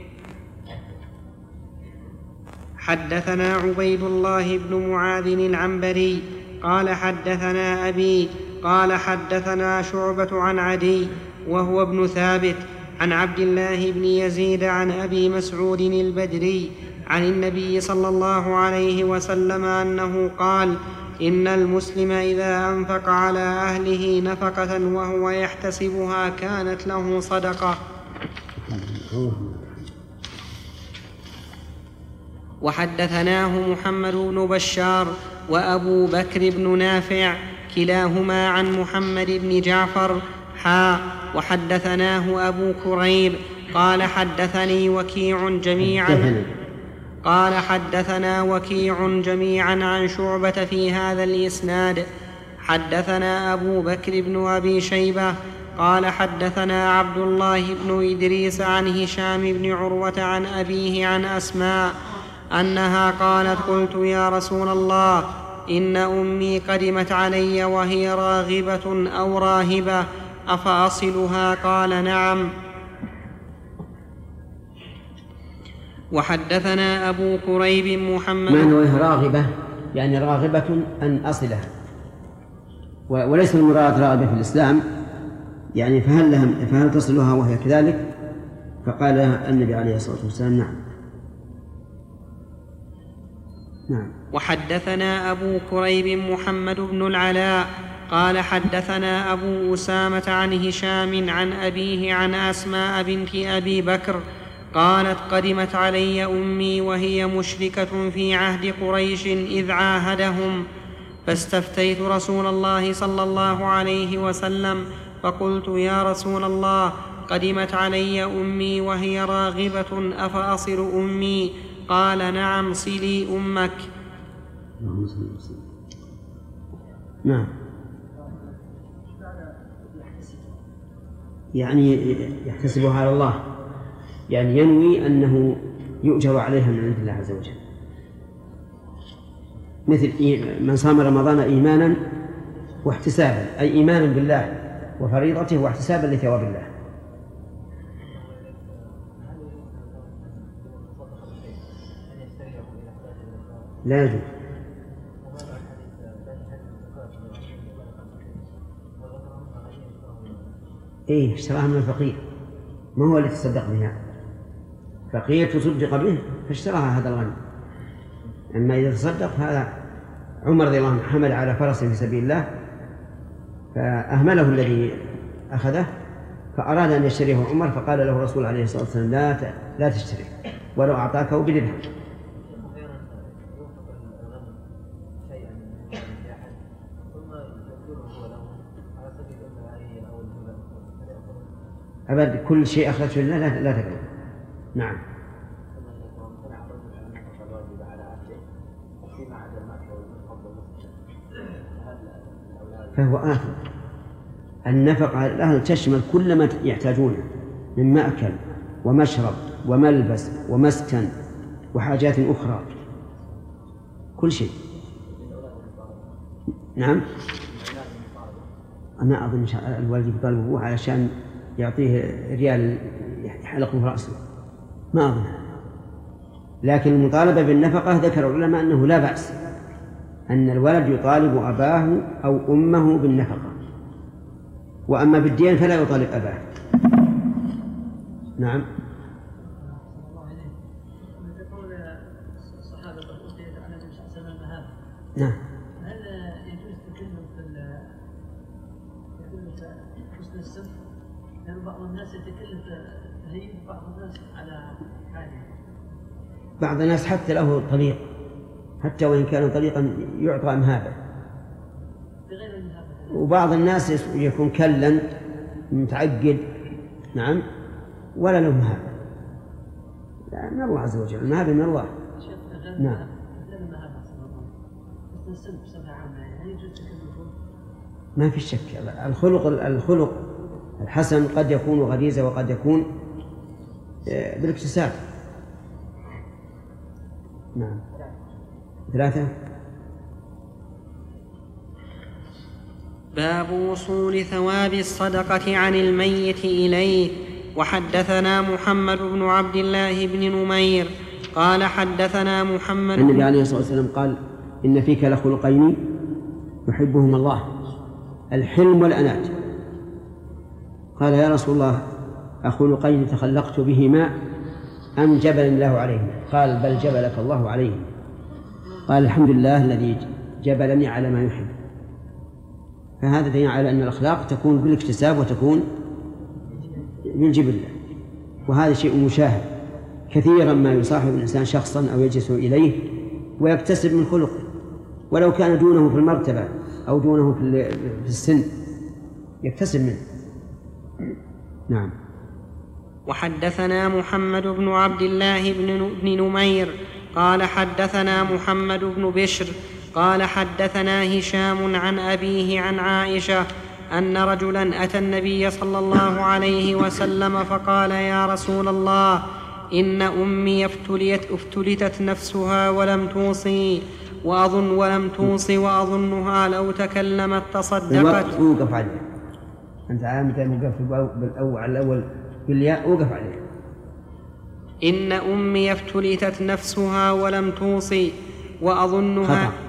حدثنا عبيد الله بن معاذ العنبري قال حدثنا أبي قال حدثنا شعبة عن عدي وهو ابن ثابت عن عبد الله بن يزيد عن أبي مسعود البدري عن النبي صلى الله عليه وسلم أنه قال: إن المسلم إذا أنفق على أهله نفقة وهو يحتسبها كانت له صدقة. وحدثناه محمد بن بشار وأبو بكر بن نافع كلاهما عن محمد بن جعفر حا وحدثناه أبو كريب قال حدثني وكيع جميعا قال حدثنا وكيع جميعا عن شعبة في هذا الإسناد. حدثنا أبو بكر بن أبي شيبة قال حدثنا عبد الله بن إدريس عن هشام بن عروة عن أبيه عن أسماء أنها قالت: قلت يا رسول الله إن أمي قدمت علي وهي راغبة أو راهبة أفأصلها؟ قال: نعم. وحدثنا أبو كريب محمد ما أنه راغبة يعني راغبة أن أصلها، وليس المراد راغبة في الإسلام يعني فهل, لهم فهل تصلها وهي كذلك؟ فقال النبي عليه الصلاة والسلام: نعم. نعم. وحدثنا أبو كريب محمد بن العلاء قال حدثنا أبو أسامة عن هشام عن أبيه عن أسماء بنت أبي بكر قالت: قدمت علي أمي وهي مشركة في عهد قريش إذ عاهدهم، فاستفتيت رسول الله صلى الله عليه وسلم فقلت: يا رسول الله قدمت علي أمي وهي راغبة أفأصل أمي؟ قال: نعم، صلي أمك. نعم. يعني يحتسبها على الله، يعني ينوي أنه يؤجر عليها من عند الله عز وجل، مثل من صام رمضان إيمانا واحتسابا، أي إيمانا بالله وفريضته واحتسابا لثواب الله. لا يجوز. إيه اشتراها من الفقير، ما هو اللي تصدق بها، فقير تصدق به فاشتراها هذا الغني. أما إذا تصدق هذا عمر رضي الله عنه حمل على فرس في سبيل الله فأهمله الذي أخذه، فأراد أن يشتريه عمر، فقال له الرسول عليه الصلاة والسلام لا لا تشتريه ولو أعطاكه بدرهم. أبد كل شيء أخرجه لله لا, لا تقبل. نعم. فهو آثم. النفقة على الأهل تشمل كل ما يحتاجونه من مأكل ومشرب وملبس ومسكن وحاجات أخرى، كل شيء. نعم. أنا أظن الوالد يطالب أبوه علشان يعطيه ريال يحلق في رأسه، ما أظن. لكن المطالبة بالنفقة ذكر العلماء أنه لا بأس أن الولد يطالب أباه أو أمه بالنفقة، وأما بالدين فلا يطالب أباه. نعم. نعم. هل يجوز التكلم في يقول حسن السمع؟ لأن بعض الناس يتكلم تهيب بعض الناس على حاله. بعض الناس حتى له طريق، حتى وإن كان طريقا يعطى مهابة، وبعض الناس يكون كلا متعقد. نعم. ولا له مهابة، لا من الله عز وجل، المهابة من الله. نعم. ما في شك. الخلق الخلق الحسن قد يكون غريزة وقد يكون بالاكتساب. نعم. ثلاثة. باب وصول ثواب الصدقة عن الميت إليه. وحدثنا محمد بن عبد الله بن نمير قال حدثنا محمد. النبي عليه الصلاة والسلام قال إن فيك لخلقين يحبهما الله، الحلم والأنات. قال يا رسول الله أخلقين تخلقت بهما أم جبل الله عليهما؟ قال بل جبلك الله عليهما. قال الحمد لله الذي جبلني على ما يحب. فهذا دليل على أن الأخلاق تكون بالاكتساب وتكون بالجبلة، وهذا شيء مشاهد. كثيرا ما يصاحب الإنسان شخصا أو يجلس إليه ويكتسب من خلقه، ولو كان دونه في المرتبة أو دونه في السن يكتسب منه. نعم. وحدثنا محمد بن عبد الله بن نمير قال حدثنا محمد بن بشر قال حدثنا هشام عن أبيه عن عائشة أن رجلا أتى النبي صلى الله عليه وسلم فقال يا رسول الله إن أمي افتليت افتلتت نفسها ولم توصي وأظن ولم توصي وأظنها لو تكلمت تصدقت. وقف عليه. أنت عامة مقف بالأول على الأول بالياء، وقف عليه. إن أمي افتلتت نفسها ولم توصي وأظنها خطأ.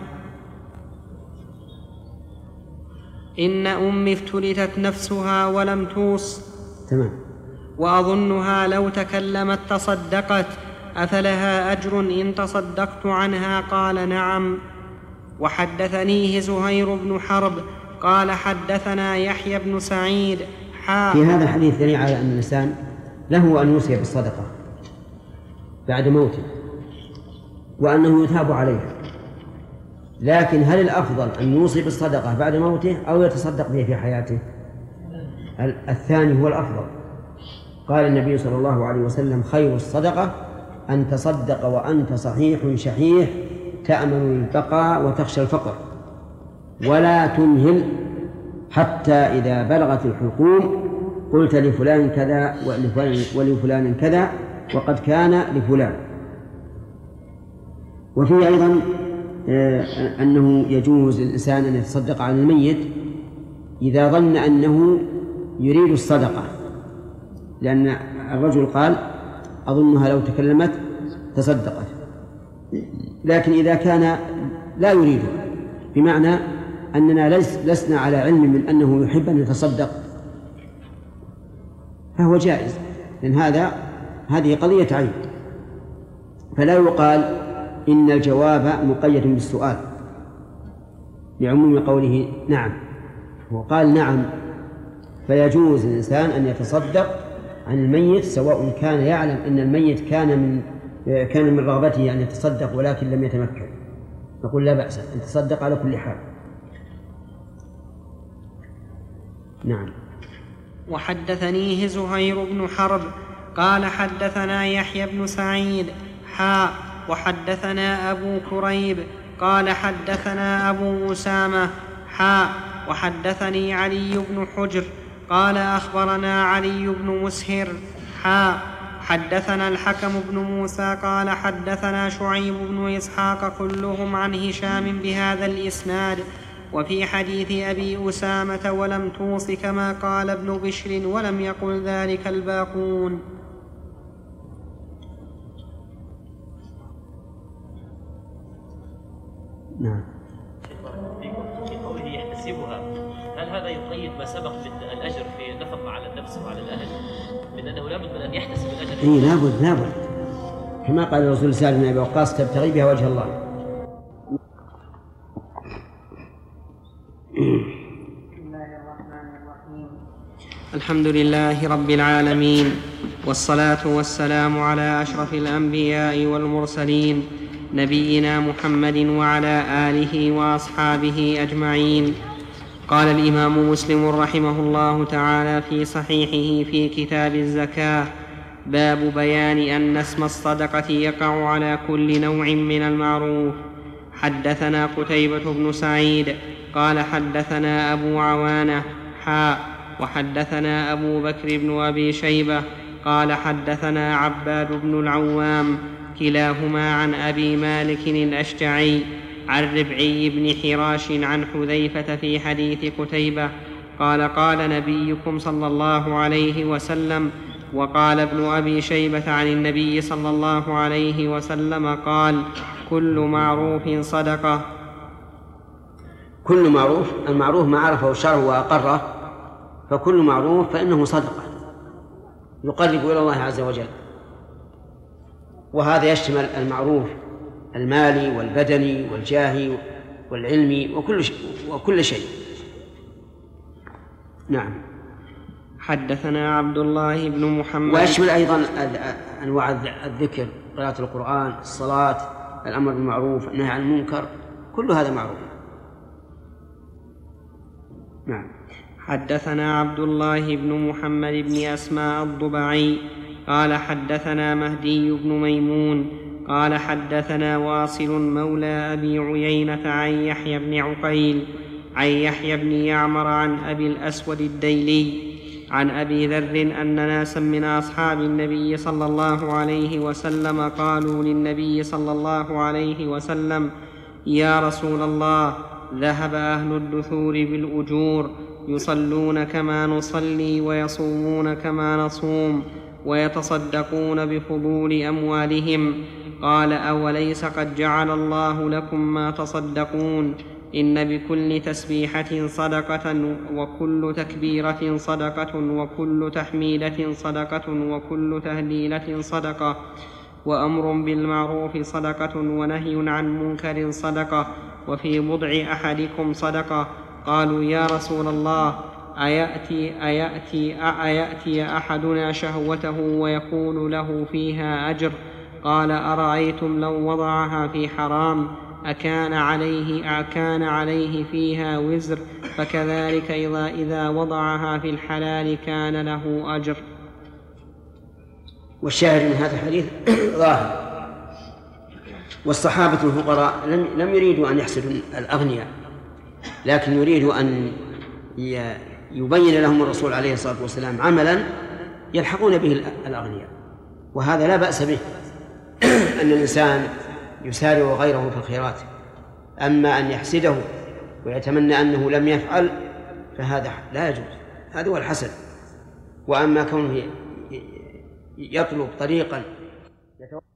إن أمي افتلتت نفسها ولم توص تمام. وأظنها لو تكلمت تصدقت أفلها أجر إن تصدقت عنها؟ قال نعم. وحدثنيه زهير بن حرب قال حدثنا يحيى بن سعيد حا. في هذا الحديث دليل على أن الإنسان له أن يوصي بالصدقة بعد موته وأنه يثاب عليها، لكن هل الأفضل أن يوصي بالصدقة بعد موته أو يتصدق بها في حياته؟ الثاني هو الأفضل. قال النبي صلى الله عليه وسلم خير الصدقة أن تصدق وأنت صحيح شحيح تأمل البقاء وتخشى الفقر، ولا تمهل حتى إذا بلغت الحلقوم قلت لفلان كذا ولفلان كذا وقد كان لفلان. وفيه أيضا أنه يجوز للإنسان أن يتصدق عن الميت إذا ظن أنه يريد الصدقة، لأن الرجل قال أظنها لو تكلمت تصدقت، لكن إذا كان لا يريده بمعنى أننا لسنا على علم من أنه يحب أن يتصدق فهو جائز، لأن هذا هذه قضية عين، فلا يقال إن الجواب مقيد بالسؤال لعموم قوله نعم، وقال نعم، فيجوز للإنسان أن يتصدق عن الميت سواء كان يعلم أن الميت كان من كان من رغبته أن يتصدق ولكن لم يتمكن، نقول لا بأس أن يتصدق على كل حال. نعم. وحدثنيه زهير بن حرب قال حدثنا يحيى بن سعيد حاء وحدثنا أبو كريب قال حدثنا أبو أسامة حاء وحدثني علي بن حجر قال أخبرنا علي بن مسهر حاء حدثنا الحكم بن موسى قال حدثنا شعيب بن إسحاق كلهم عن هشام بهذا الإسناد، وفي حديث أبي أسامة ولم توص كما قال ابن بشر ولم يقل ذلك الباقون. نعم. في قوله يحتسبها، هل هذا يقيد ما سبق من الأجر في النفقة على النفس وعلى الأهل من أنه لابد من أن يحتسب الأجر؟ إيه لابد لابد كما قال الرسول سعد بن أبي وقاص تبتغي بها وجه الله. الحمد لله رب العالمين، والصلاة والسلام على أشرف الأنبياء والمرسلين نبينا محمد وعلى آله وأصحابه أجمعين. قال الإمام مسلم رحمه الله تعالى في صحيحه في كتاب الزكاة: باب بيان أن اسم الصدقة يقع على كل نوع من المعروف. حدثنا قتيبة بن سعيد قال حدثنا أبو عوانة حاء وحدثنا أبو بكر بن أبي شيبة قال حدثنا عباد بن العوام كلاهما عن أبي مالك الأشجعي عن ربعي بن حراش عن حذيفة في حديث قتيبة قال: قال نبيكم صلى الله عليه وسلم. وقال ابن أبي شيبة عن النبي صلى الله عليه وسلم قال: كل معروف صدقة. كل معروف، المعروف ما عرفه الشرع وأقره، فكل معروف فإنه صدقة يقرب إلى الله عز وجل، وهذا يشمل المعروف المالي والبدني والجاهي والعلمي وكل شيء وكل شيء. نعم. حدثنا عبد الله بن محمد. ويشمل أيضا أنواع الذكر، قراءة القرآن، الصلاة، الأمر بالمعروف، النهي عن المنكر، كل هذا معروف. نعم. حدثنا عبد الله بن محمد بن أسماء الضبعي قال حدثنا مهدي بن ميمون قال حدثنا واصل مولى أبي عيينة عن يحيى بن عقيل عن يحيى بن يعمر عن أبي الأسود الديلي عن أبي ذر أن ناسا من أصحاب النبي صلى الله عليه وسلم قالوا للنبي صلى الله عليه وسلم: يا رسول الله، ذهب أهل الدثور بالأجور، يصلون كما نصلي ويصومون كما نصوم ويتصدقون بفضول أموالهم. قال: أوليس قد جعل الله لكم ما تصدقون؟ إن بكل تسبيحة صدقة، وكل تكبيرة صدقة، وكل تحميدة صدقة، وكل تهليلة صدقة، وأمر بالمعروف صدقة، ونهي عن منكر صدقة، وفي بضع أحدكم صدقة. قالوا: يا رسول الله، أيأتي, أيأتي, أيأتي أحدنا شهوته ويكون له فيها أجر؟ قال: أرأيتم لو وضعها في حرام أكان عليه, أكان عليه فيها وزر؟ فكذلك إذا, إذا وضعها في الحلال كان له أجر. والشاهد من هذا الحديث ظاهر. والصحابة الفقراء لم, لم يريدوا أن يحسدوا الأغنياء، لكن يريدوا أن يبين لهم الرسول عليه الصلاة والسلام عملا يلحقون به الأغنياء، وهذا لا بأس به أن الإنسان يسارع غيره في الخيرات. أما أن يحسده ويتمنى أنه لم يفعل فهذا لا يجوز، هذا هو الحسد. وأما كونه يطلب طريقا